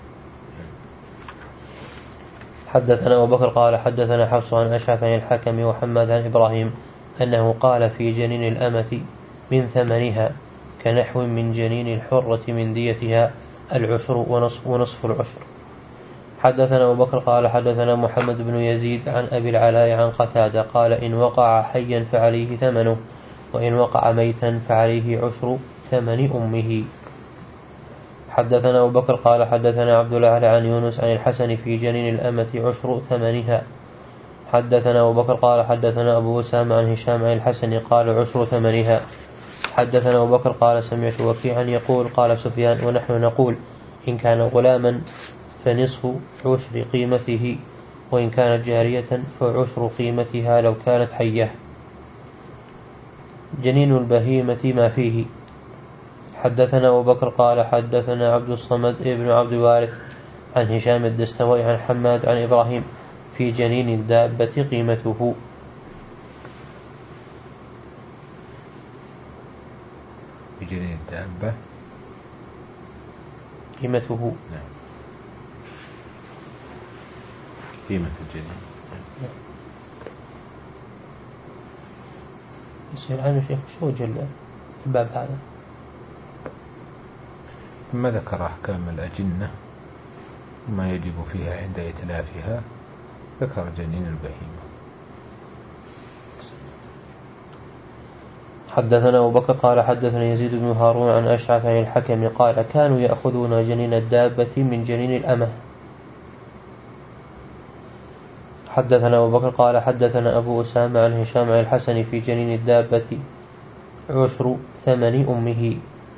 Speaker 2: حدثنا أبو بكر قال حدثنا حفص عن أشعث عن الحكم وحماد عن إبراهيم أنه قال في جنين الأمة من ثمنها كنحو من جنين الحرة من ديتها العشر ونصف, ونصف العشر. حدثنا أبو بكر قال حدثنا محمد بن يزيد عن أبي العلاء عن قتادة قال إن وقع حيا فعليه ثمنه وإن وقع ميتا فعليه عشر ثمن أمه. حدثنا أبو بكر قال حدثنا عبد الأعلى عن يونس عن الحسن في جنين الأمة عشر ثمنها. حدثنا أبو بكر قال حدثنا أبو أسامة عن هشام عن الحسن قال عشر ثمنها. حدثنا أبو بكر قال سمعت وكيعا يقول قال سفيان ونحن نقول إن كان غلاما فنصف عشر قيمته وإن كانت جارية فعشر قيمتها لو كانت حية. جنين البهيمة ما فيه. حدثنا أبو بكر قال حدثنا عبد الصمد ابن عبد الوارث عن هشام الدستوائي عن حماد عن إبراهيم في جنين الدابة قيمته.
Speaker 1: في جنين الدابة
Speaker 2: قيمته.
Speaker 1: نعم. قيمة الجنين.
Speaker 2: يصير عنه شيخ شو وجه الباب هذا؟
Speaker 1: ثم ذكر أحكام الأجنة ما يجب فيها عند إتلافها ذكر جنين البهيمة.
Speaker 2: حدثنا أبو بكر قال حدثنا يزيد بن هارون عن أشعث عن الحكم قال كانوا يأخذون جنين الدابة من جنين الأمة. حدثنا أبو بكر قال حدثنا أبو أسامة عن هشام عن الحسن في جنين الدابة عشر ثمن أمه.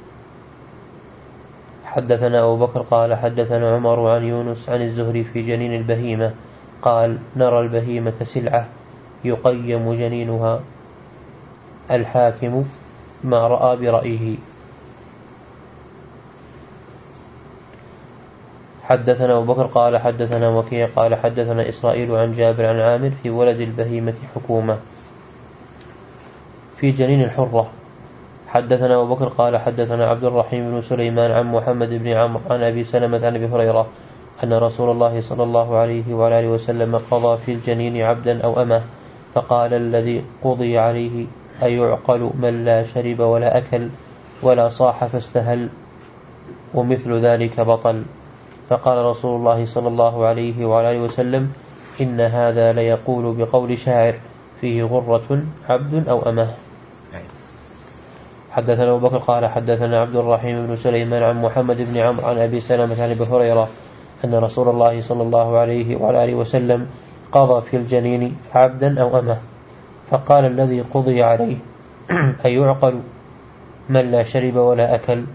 Speaker 2: حدثنا أبو بكر قال حدثنا عمر عن يونس عن الزهري في جنين البهيمة قال نرى البهيمة سلعة يقيم جنينها الحاكم ما رأى برأيه. حدثنا أبو بكر قال حدثنا وكيع قال حدثنا إسرائيل عن جابر عن عامر في ولد البهيمة حكومة في جنين الحرة. حدثنا أبو بكر قال حدثنا عبد الرحيم بن سليمان عن محمد بن عمرو عن أبي سلمة عن أبي هريرة أن رسول الله صلى الله عليه وعلى آله وسلم قضى في الجنين عبدا أو أمه فقال الذي قضي عليه أيعقل من لا شرب ولا أكل ولا صاح فاستهل ومثل ذلك بطل. فقال رسول الله صلى الله عليه وعلى آله وسلم إن هذا ليقول بقول شاعر فيه غرة عبد أو أمه. حدثنا أبو بكر قال حدثنا عبد الرحيم بن سليمان عن محمد بن عمرو عن أبي سلمة عن أبي هريرة أن رسول الله صلى الله عليه وعلى آله وسلم قضى في الجنين عبدا أو أمه فقال الذي قضي عليه أيعقل من لا شرب ولا أكل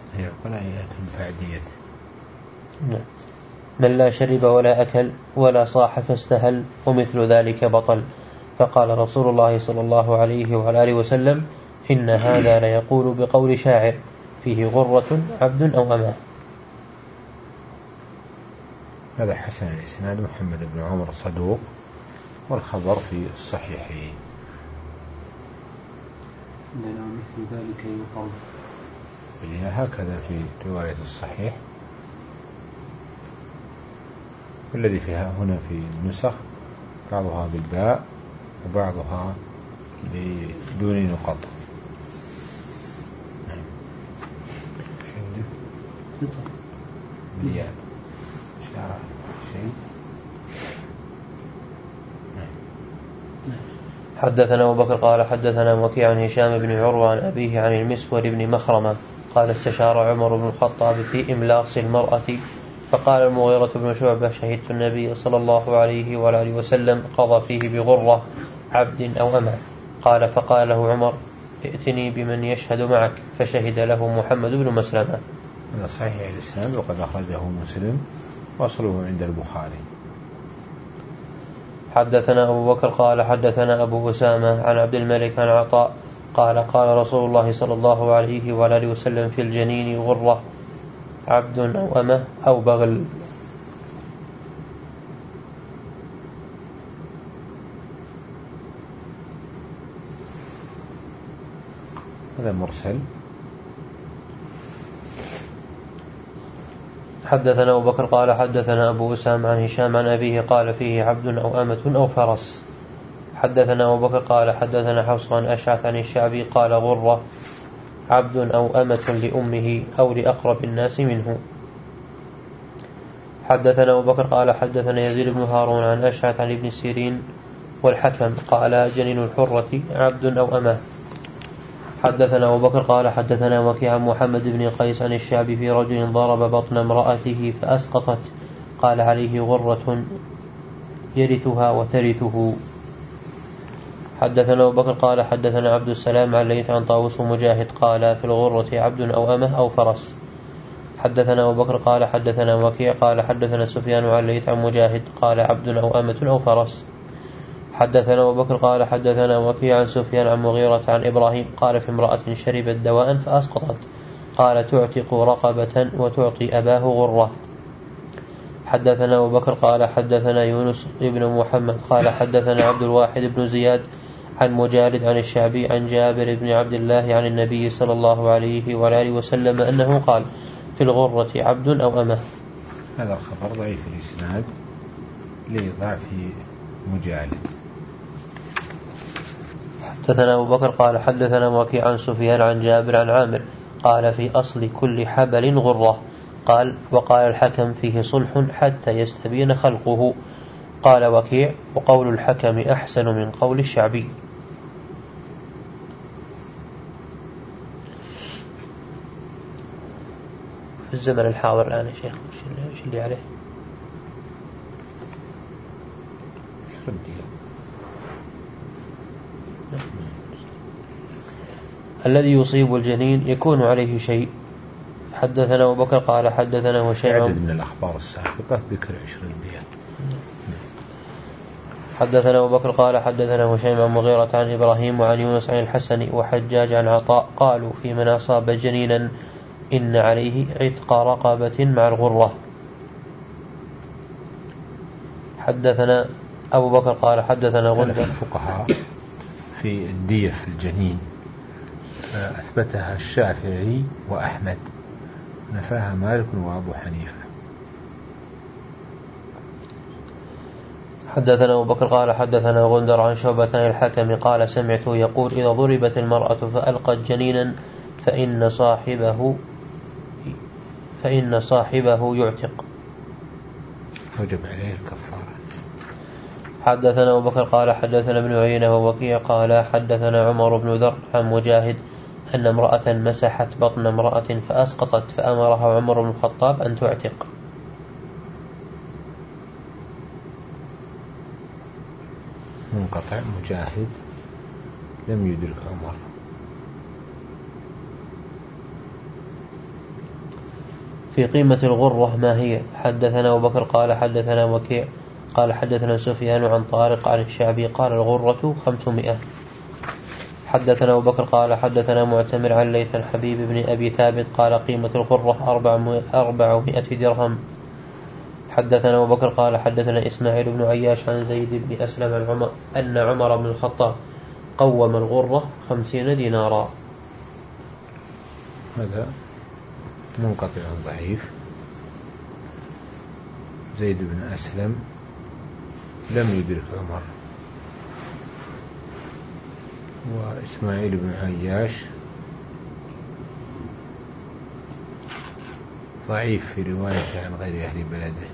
Speaker 2: من لا شرب ولا أكل ولا صاح فاستهل ومثل ذلك بطل. فقال رسول الله صلى الله عليه وعلى آله وسلم إن هذا ليقول بقول شاعر فيه غرة عبد أو أمه.
Speaker 1: هذا حسن الإسناد محمد بن عمر صدوق والخبر في الصحيحين.
Speaker 3: لنا مثل ذلك يقال
Speaker 1: هكذا في رواية الصحيح والذي فيها هنا في النسخ بعضها بالباء وبعضها بدون نقط. بالياء شارع شيء.
Speaker 2: حدثنا أبو بكر قال حدثنا وكيع عن هشام بن عروة عن أبيه عن المسور بن مخرمة قال استشار عمر بن الخطاب في إملاص المرأة فقال المغيرة بن شعبة شهدت النبي صلى الله عليه وآله وسلم قضى فيه بغرة عبد أو أمة. قال فقال له عمر ائتني بمن يشهد معك فشهد له محمد بن مسلمة.
Speaker 1: هذا صحيح الإسناد وقد أخرجه مسلم وأصله عند البخاري.
Speaker 2: حدثنا أبو بكر قال حدثنا أبو أسامة عن عبد الملك عن عطاء قال قال رسول الله صلى الله عليه وآله وسلم في الجنين غرة عبد أو أمة أو بغل.
Speaker 1: هذا مرسل.
Speaker 2: حدثنا أبو بكر قال حدثنا أبو أسامة عن هشام عن أبيه قال فيه عبد أو أمة أو فرس. حدثنا أبو بكر قال حدثنا حفص عن أشعث عن الشعبي قال غرة عبد أو أمة لأمه أو لأقرب الناس منه. حدثنا أبو بكر قال حدثنا يزيد بن هارون عن أشعث عن ابن سيرين والحكم قال جنين الحرة عبد أو أمة. حدثنا أبو بكر قال حدثنا وكيع عن محمد بن قيس عن الشعبي في رجل ضرب بطن امرأته فأسقطت قال عليه غرة يرثها وترثه. حدثنا أبو بكر قال حدثنا عبد السلام عن ليث عن طاووس مجاهد قال في الغرة عبد أو أمة أو فرس. حدثنا أبو بكر قال حدثنا وكيع قال حدثنا سفيان عن ليث عن مجاهد قال عبد أو أمة أو فرس. حدثنا أبو بكر قال حدثنا وكيع عن سفيان عن مغيرة عن إبراهيم قال في امرأة شربت دواء فأسقطت قال تعتق رقبة وتعطي أباه غرة. حدثنا أبو بكر قال حدثنا يونس بن محمد قال حدثنا عبد الواحد بن زياد عن مجالد عن الشعبي عن جابر بن عبد الله عن النبي صلى الله عليه وآله وسلم أنه قال في الغرة عبد أو أمة.
Speaker 1: هذا الخبر ضعيف الإسناد لضعف مجالد.
Speaker 2: حدثنا أبو بكر قال حدثنا وكيع عن سفيان عن جابر عن عامر قال في أصل كل حبل غرة قال وقال الحكم فيه صلح حتى يستبين خلقه. قال وكيع وقول الحكم أحسن من قول الشعبي. في الزمن الحاضر الآن يا شيخ وش اللي عليه؟ الذي يصيب الجنين يكون عليه شيء. حدثنا أبو بكر قال حدثنا هشيم
Speaker 1: عدد من الأخبار السابقة ذكر عشرين ديان.
Speaker 2: حدثنا أبو بكر قال حدثنا هشيم عن مغيرة عن إبراهيم وعن يونس عن الحسن وحجاج عن عطاء قالوا في من أصاب جنينا إن عليه عتق رقبة مع الغرة. حدثنا أبو بكر قال حدثنا غندر.
Speaker 1: الفقهاء في الدية في الجنين أثبتها الشافعي وأحمد نفاها مالك وأبو حنيفة.
Speaker 2: حدثنا أبو بكر قال حدثنا غندر عن شعبة عن الحكم قال سمعته يقول إذا ضربت المرأة فألقت جنينا فإن صاحبه فإن صاحبه يعتق
Speaker 1: وجب عليه الكفارة.
Speaker 2: حدثنا أبو بكر قال حدثنا ابن عيينة ووكيع قال حدثنا عمر بن ذر عن مجاهد أن امرأة مسحت بطن امرأة فأسقطت فأمرها عمر بن الخطاب أن تعتق.
Speaker 1: منقطع مجاهد لم يدرك عمر.
Speaker 2: في قيمة الغرة ما هي؟ حدثنا أبو بكر قال حدثنا وكيع قال حدثنا سفيان عن طارق عن الشعبي قال الغرة خمسمائة. حدثنا أبو بكر قال حدثنا معتمر عن ليث حبيب بن أبي ثابت قال قيمة الغرة أربعمائة درهم. حدثنا أبو بكر قال حدثنا إسماعيل بن عياش عن زيد بن أسلم عن عمر أن عمر بن الخطاب قوم الغرة خمسين دينارا.
Speaker 1: هذا منقطع ضعيف. زيد بن أسلم لم يدرك عمر. وإسماعيل بن عياش ضعيف في روايته عن غير أهل بلده.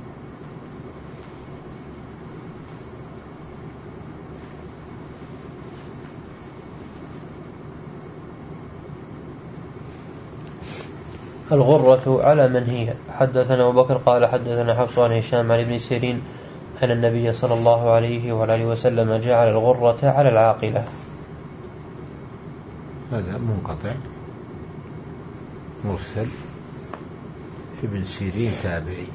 Speaker 2: الغرة على من هي؟ حدثنا أبو بكر قال حدثنا حفص عن هشام عن ابن سيرين أن النبي صلى الله عليه وآله وسلم جعل الغرة على العاقلة.
Speaker 1: هذا منقطع مرسل. ابن سيرين تابعي.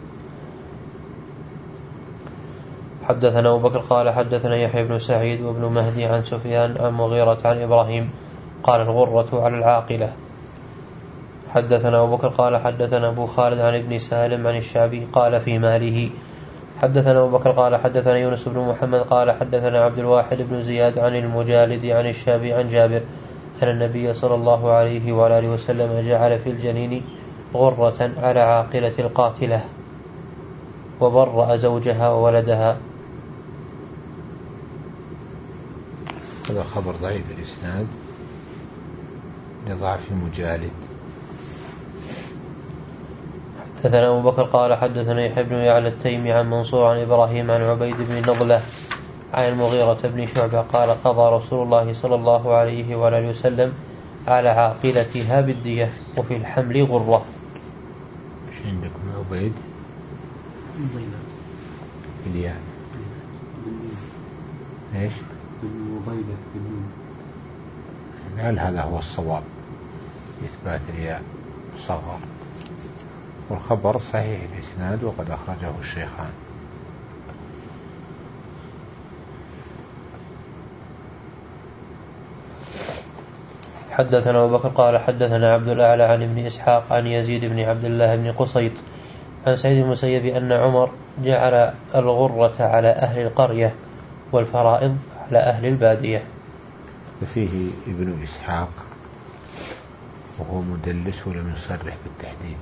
Speaker 2: حدثنا أبو بكر قال حدثنا يحيى بن سعيد وابن مهدي عن سفيان عن مغيرة عن إبراهيم قال الغرة على العاقلة. حدثنا أبو بكر قال حدثنا أبو خالد عن ابن سالم عن الشعبي قال في ماله. حدثنا أبو بكر قال حدثنا يونس بن محمد قال حدثنا عبد الواحد بن زياد عن المجالد عن الشعبي عن جابر أن النبي صلى الله عليه وآله وسلم جعل في الجنين غرة على عاقلة القاتلة وبرأ زوجها وولدها.
Speaker 1: هذا خبر ضعيف الإسناد لضعف مجالد.
Speaker 2: حدثنا أبو بكر قال حدثنا يحيى بن يعلى التيمي عن منصور عن إبراهيم عن عبيد بن نضلة عن المغيرة بن شعبة قال قضى رسول الله صلى الله عليه وآله وسلم على عاقلتها بالدية وفي الحمل غرة.
Speaker 1: ايش عندكم عبيد؟ الياء ايش؟ هل هذا هو الصواب إثبات الياء صغر؟ والخبر صحيح الإسناد وقد أخرجه الشيخان.
Speaker 2: حدثنا أبو بكر قال حدثنا عبد الأعلى عن ابن إسحاق عن يزيد بن عبد الله بن قصيط عن سعيد المسيب أن عمر جعل الغرة على أهل القرية والفرائض على أهل البادية.
Speaker 1: فيه ابن إسحاق وهو مدلس ولم يصرح بالتحديد.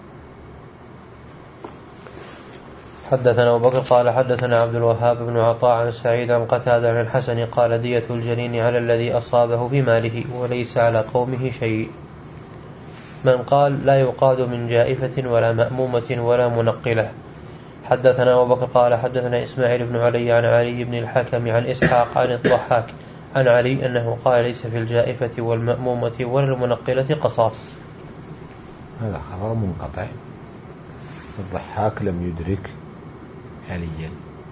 Speaker 2: حدثنا أبو بكر قال حدثنا عبد الوهاب بن عطاء عن سعيد عن قتادة عن الحسن قال دية الجنين على الذي أصابه في ماله وليس على قومه شيء. من قال لا يقاد من جائفة ولا مأمومة ولا منقلة. حدثنا أبو بكر قال حدثنا إسماعيل بن علي عن علي بن الحكم عن إسحاق عن الضحاك عن علي أنه قال ليس في الجائفة والمأمومة ولا المنقلة قصاص.
Speaker 1: هذا خبر منقطع. الضحاك لم يدرك عليا.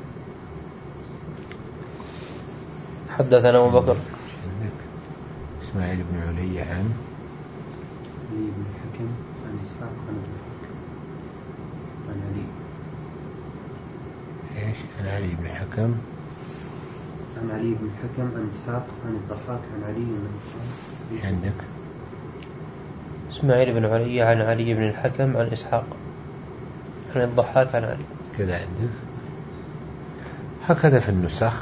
Speaker 2: حدثنا أبو بكر
Speaker 1: إسماعيل بن علي عن
Speaker 3: علي بن الحكم عن إسحاق عن الضحاك عن علي.
Speaker 1: إيش؟ عن علي بن الحكم
Speaker 3: عن علي بن الحكم عن إسحاق عن الضحاك عن علي بن
Speaker 1: الحكم. عندك
Speaker 2: إسماعيل بن علي عن علي بن الحكم عن إسحاق عن الضحاك عن علي
Speaker 1: كذا عندك. هكذا في النسخ.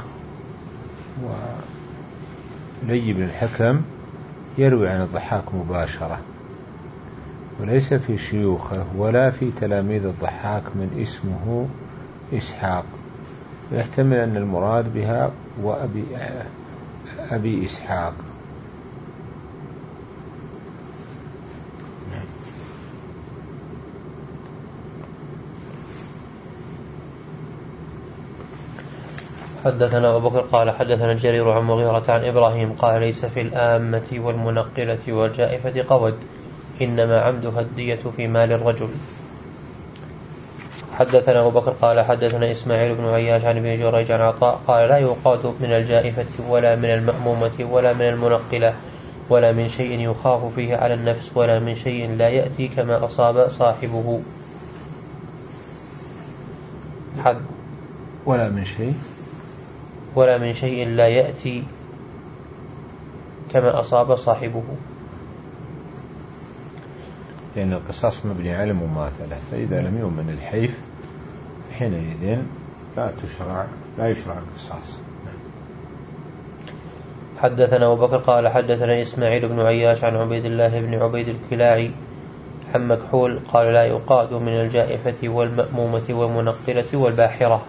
Speaker 1: ولي بن الحكم يروي عن الضحاك مباشرة وليس في شيوخه ولا في تلاميذ الضحاك من اسمه إسحاق. يحتمل أن المراد بها وأبي أبي إسحاق.
Speaker 2: حدثنا أبو بكر قال حدثنا الجرير عن مغيرة عن إبراهيم قال ليس في الآمة والمنقلة والجائفة قود إنما عمدها الدية في مال الرجل. حدثنا أبو بكر قال حدثنا إسماعيل بن عياش عن ابن جريج عن عطاء قال لا يقاد من الجائفة ولا من المأمومة ولا من المنقلة ولا من شيء يخاف فيه على النفس ولا من شيء لا يأتي كما أصاب صاحبه. حد
Speaker 1: ولا من شيء
Speaker 2: ولا من شيء لا يأتي كما أصاب صاحبه،
Speaker 1: لأن القصاص مبني على مماثلة، فإذا لم يؤمن الحيف حينئذ لا تشرع لا يشرع القصاص.
Speaker 2: حدثنا أبو بكر قال حدثنا إسماعيل بن عياش عن عبيد الله بن عبيد الكلاعي عن مكحول قال لا يقاد من الجائفة والمأمومة والمنقلة والباحرة.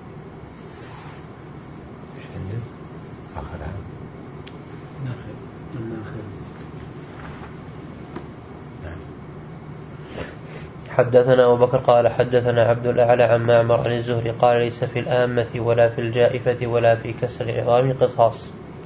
Speaker 2: حدثنا أبو بكر قال حدثنا عبد الأعلى عن معمر عن الزهري قال ليس في الآمة ولا في الجائفة ولا في كسر العظام قصاص.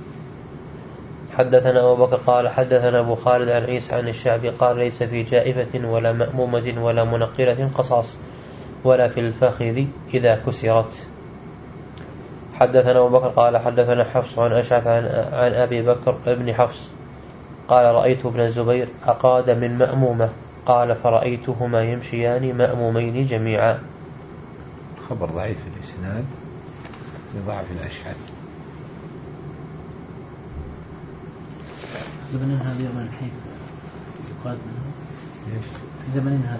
Speaker 2: حدثنا أبو بكر قال حدثنا أبو خالد عن عيسى عن الشعبي قال ليس في جائفة ولا مأمومة ولا منقلة قصاص ولا في الفخذ إذا كسرت. حدثنا أبو بكر قال حدثنا حفص عن أشعث عن, عن أبي بكر ابن حفص قال رأيت ابن الزبير أقاد من مأمومة قال فرأيتهما يمشيان مأمومين جميعا.
Speaker 1: خبر ضعيف الإسناد لضعف الأشهاد.
Speaker 3: زمن هذا يوم الحين يقال في زمن هذا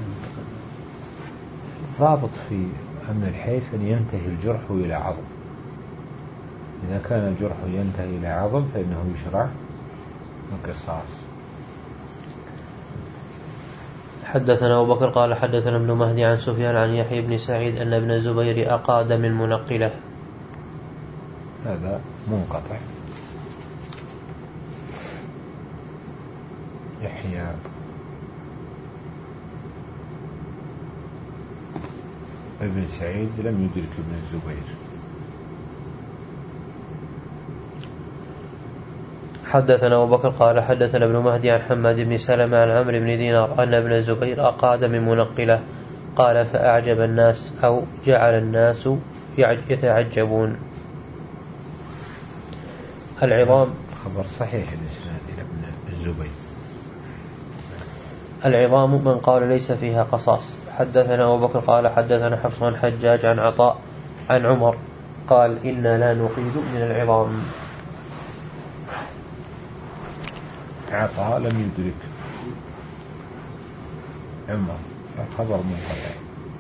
Speaker 1: ضابط في أمن الحيف أن ينتهي الجرح إلى عظم. إذا كان الجرح ينتهي إلى عظم فإنه يشرع القصاص.
Speaker 2: حدثنا أبو بكر قال حدثنا ابن مهدي عن سفيان عن يحيى بن سعيد أن ابن الزبير أقاد من منقلة.
Speaker 1: هذا منقطع. يحيى ابن سعيد لم يدرك ابن الزبير.
Speaker 2: حدثنا أبو بكر قال حدثنا ابن مهدي عن حماد بن سلمة عن عمرو بن دينار أن ابن الزبير أقاد من منقلة. قال فأعجب الناس أو جعل الناس يتعجبون. العظام
Speaker 1: خبر صحيح الإسناد إلى ابن الزبير.
Speaker 2: العظام من قال ليس فيها قصاص. حدثنا أبو بكر قال حدثنا حفص عن حجاج عن عطاء عن عمر قال إنا لا نقيد من العظام.
Speaker 1: عطاء لم يدرك عمر فالخبر منقطع.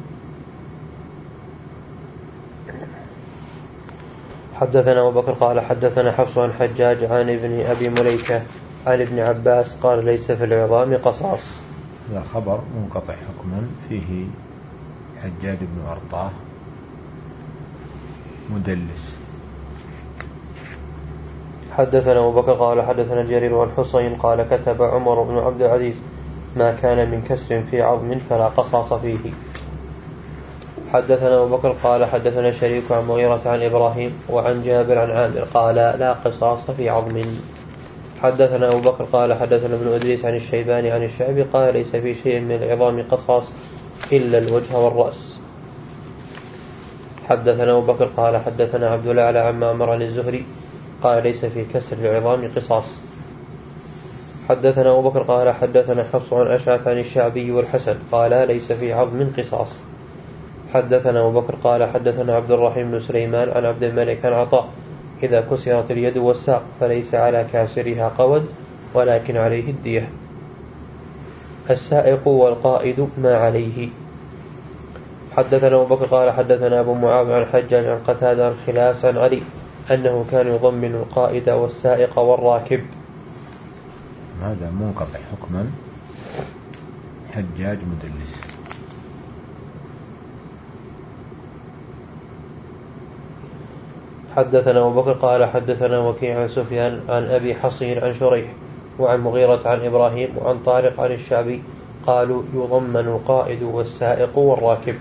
Speaker 2: حدثنا أبو بكر قال حدثنا حفص عن حجاج عن ابن أبي مليكة عن ابن عباس قال ليس في العظام قصاص.
Speaker 1: هذا خبر منقطع حكما فيه حجاج بن أرطاه مدلس.
Speaker 2: حدثنا أبو بكر قال حدثنا جرير عن حسين قال كتب عمر بن عبد العزيز ما كان من كسر في عظم فلا قصاص فيه. حدثنا أبو بكر قال حدثنا شريك عن مغيرة عن إبراهيم وعن جابر عن عامر قال لا قصاص في عظم. حدثنا أبو بكر قال حدثنا ابن أدريس عن الشيباني عن الشعبي قال ليس في شيء من العظام قصاص إلا الوجه والرأس. حدثنا أبو بكر قال حدثنا عبد الأعلى عن معمر عن الزهري قال ليس في كسر العظام قصاص. حدثنا أبو بكر قال حدثنا حفص عن أشعث عن الشعبي والحسن قال ليس في عظم قصاص. حدثنا أبو بكر قال حدثنا عبد الرحيم بن سليمان عن عبد الملك عن عطاء إذا كسرت اليد والساق فليس على كاسرها قود ولكن عليه الدية. السائق والقائد ما عليه. حدثنا أبو بكر قال حدثنا أبو معاوية عن حجاج عن قتادة عن خلاس عن علي أنه كان يضمن القائد والسائق والراكب.
Speaker 1: هذا منقطع حكما حجاج مدلس.
Speaker 2: حدثنا أبو بكر قال حدثنا وكيع عن سفيان عن أبي حصين عن شريح وعن مغيرة عن إبراهيم وعن طارق عن الشعبي قالوا يضمن القائد والسائق والراكب.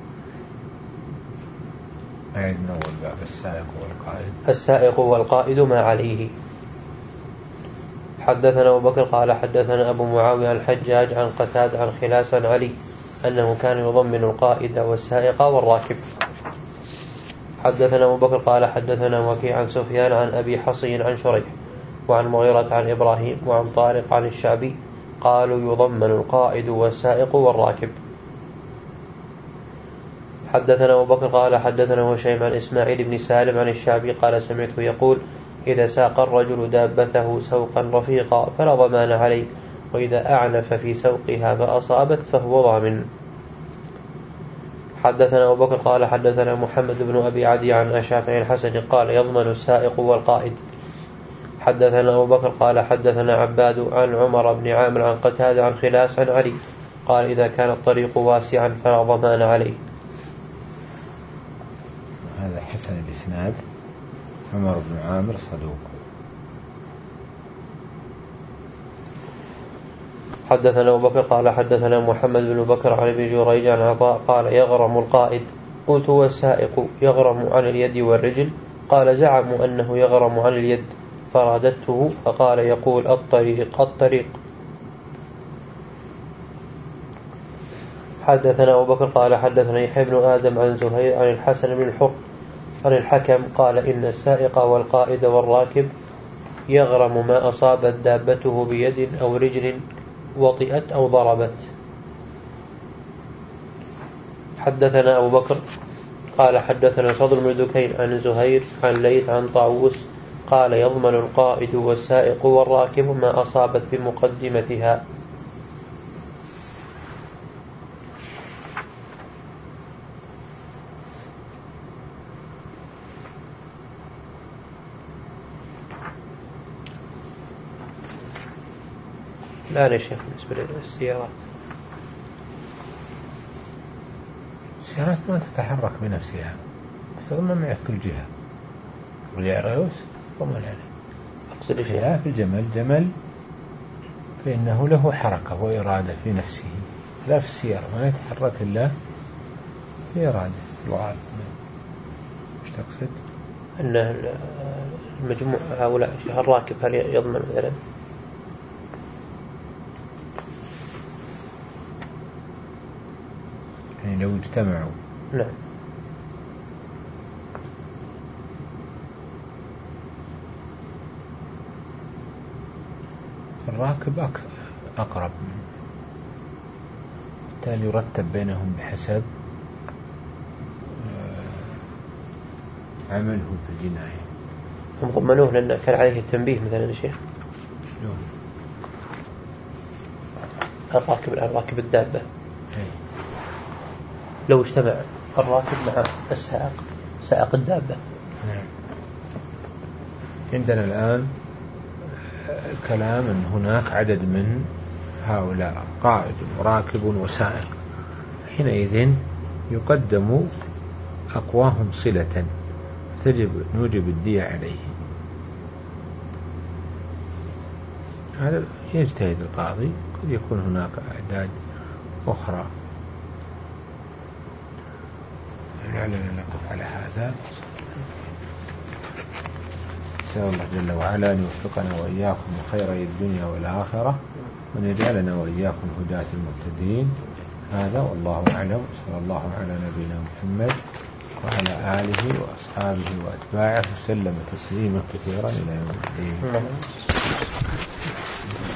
Speaker 1: أعيد من أول باب. السائق والقائد.
Speaker 2: السائق والقائد ما عليه. حدثنا أبو بكر قال حدثنا أبو معاوية عن الحجاج عن قتادة عن خلاس عن علي أنه كان يضمن القائد والسائق والراكب. حدثنا أبو بكر قال حدثنا وكيع عن سفيان عن أبي حصين عن شريح وعن مغيرة عن إبراهيم وعن طارق عن الشعبي قالوا يضمن القائد والسائق والراكب. حدثنا أبو بكر قال حدثنا هشيم عن إسماعيل بن سالم عن الشعبي قال سمعته يقول إذا ساق الرجل دابته سوقا رفيقا فلا ضمان عليه وإذا أعنف في سوقها فأصابت فهو ضامن. حدثنا أبو بكر قال حدثنا محمد بن أبي عدي عن أشعث عن الحسن قال يضمن السائق والقائد. حدثنا أبو بكر قال حدثنا عباد عن عمر بن عامر عن قتادة عن خلاس عن علي قال إذا كان الطريق واسعا فلا ضمان عليه.
Speaker 1: هذا حسن الإسناد. عمر بن عامر صدوق.
Speaker 2: حدثنا أبو بكر قال حدثنا محمد بن بكر عن ابن جريج عن عطاء قال يغرم القائد. قلت والسائق يغرم عن اليد والرجل قال زعموا أنه يغرم عن اليد فرادته فقال يقول الطريق الطريق. حدثنا أبو بكر قال حدثنا يحيى بن آدم عن زهير عن الحسن بن الحر عن الحكم قال إن السائق والقائد والراكب يغرم ما أصابت دابته بيد أو رجل وطئت أو ضربت. حدثنا أبو بكر قال حدثنا فضل بن دكين عن زهير عن ليث عن طاووس قال يضمن القائد والسائق والراكب ما أصابت بمقدمتها. الآن يا شيخ بالنسبة للسيارات،
Speaker 1: السيارات ما تتحرك بنفسها، تضمن معك كل جهة، واليعريوس ضمن عليه.
Speaker 2: أقصد
Speaker 1: خلاف الجمل، الجمل فإنه له حركة وإرادة في نفسه، لا في السيارة ما يتحرك إلا في إرادة الغالب. مش تقصد
Speaker 2: أن المجموع هؤلاء الراكب هل يضمن مثلا؟
Speaker 1: يعني لو اجتمعوا.
Speaker 2: نعم.
Speaker 1: الراكب أقرب، بالتالي يرتب بينهم بحسب عمله في الجناية.
Speaker 2: هم ضمنوه لأن كان عليه التنبيه مثلا يا شيخ.
Speaker 1: شلون؟
Speaker 2: الراكب الآن راكب الدابة،
Speaker 1: هي.
Speaker 2: لو اجتمع الراكب مع السائق سائق الدابة.
Speaker 1: نعم. عندنا الآن الكلام أن هناك عدد من هؤلاء قائد وراكب وسائق، حينئذ يقدم أقواهم صلة، تجب نوجب الدية عليه. هذا يجتهد القاضي، قد يكون هناك أعداد أخرى. لعلنا نقف على هذا. نسأل الله جل وعلا أن يوفقنا وإياكم خيري الدنيا والآخرة، وأن يجعلنا وإياكم هداة المهتدين. هذا والله أعلم. صلى الله على نبينا محمد وعلى آله وأصحابه وأتباعه وسلم تسليما كثيرا إلى يوم الدين.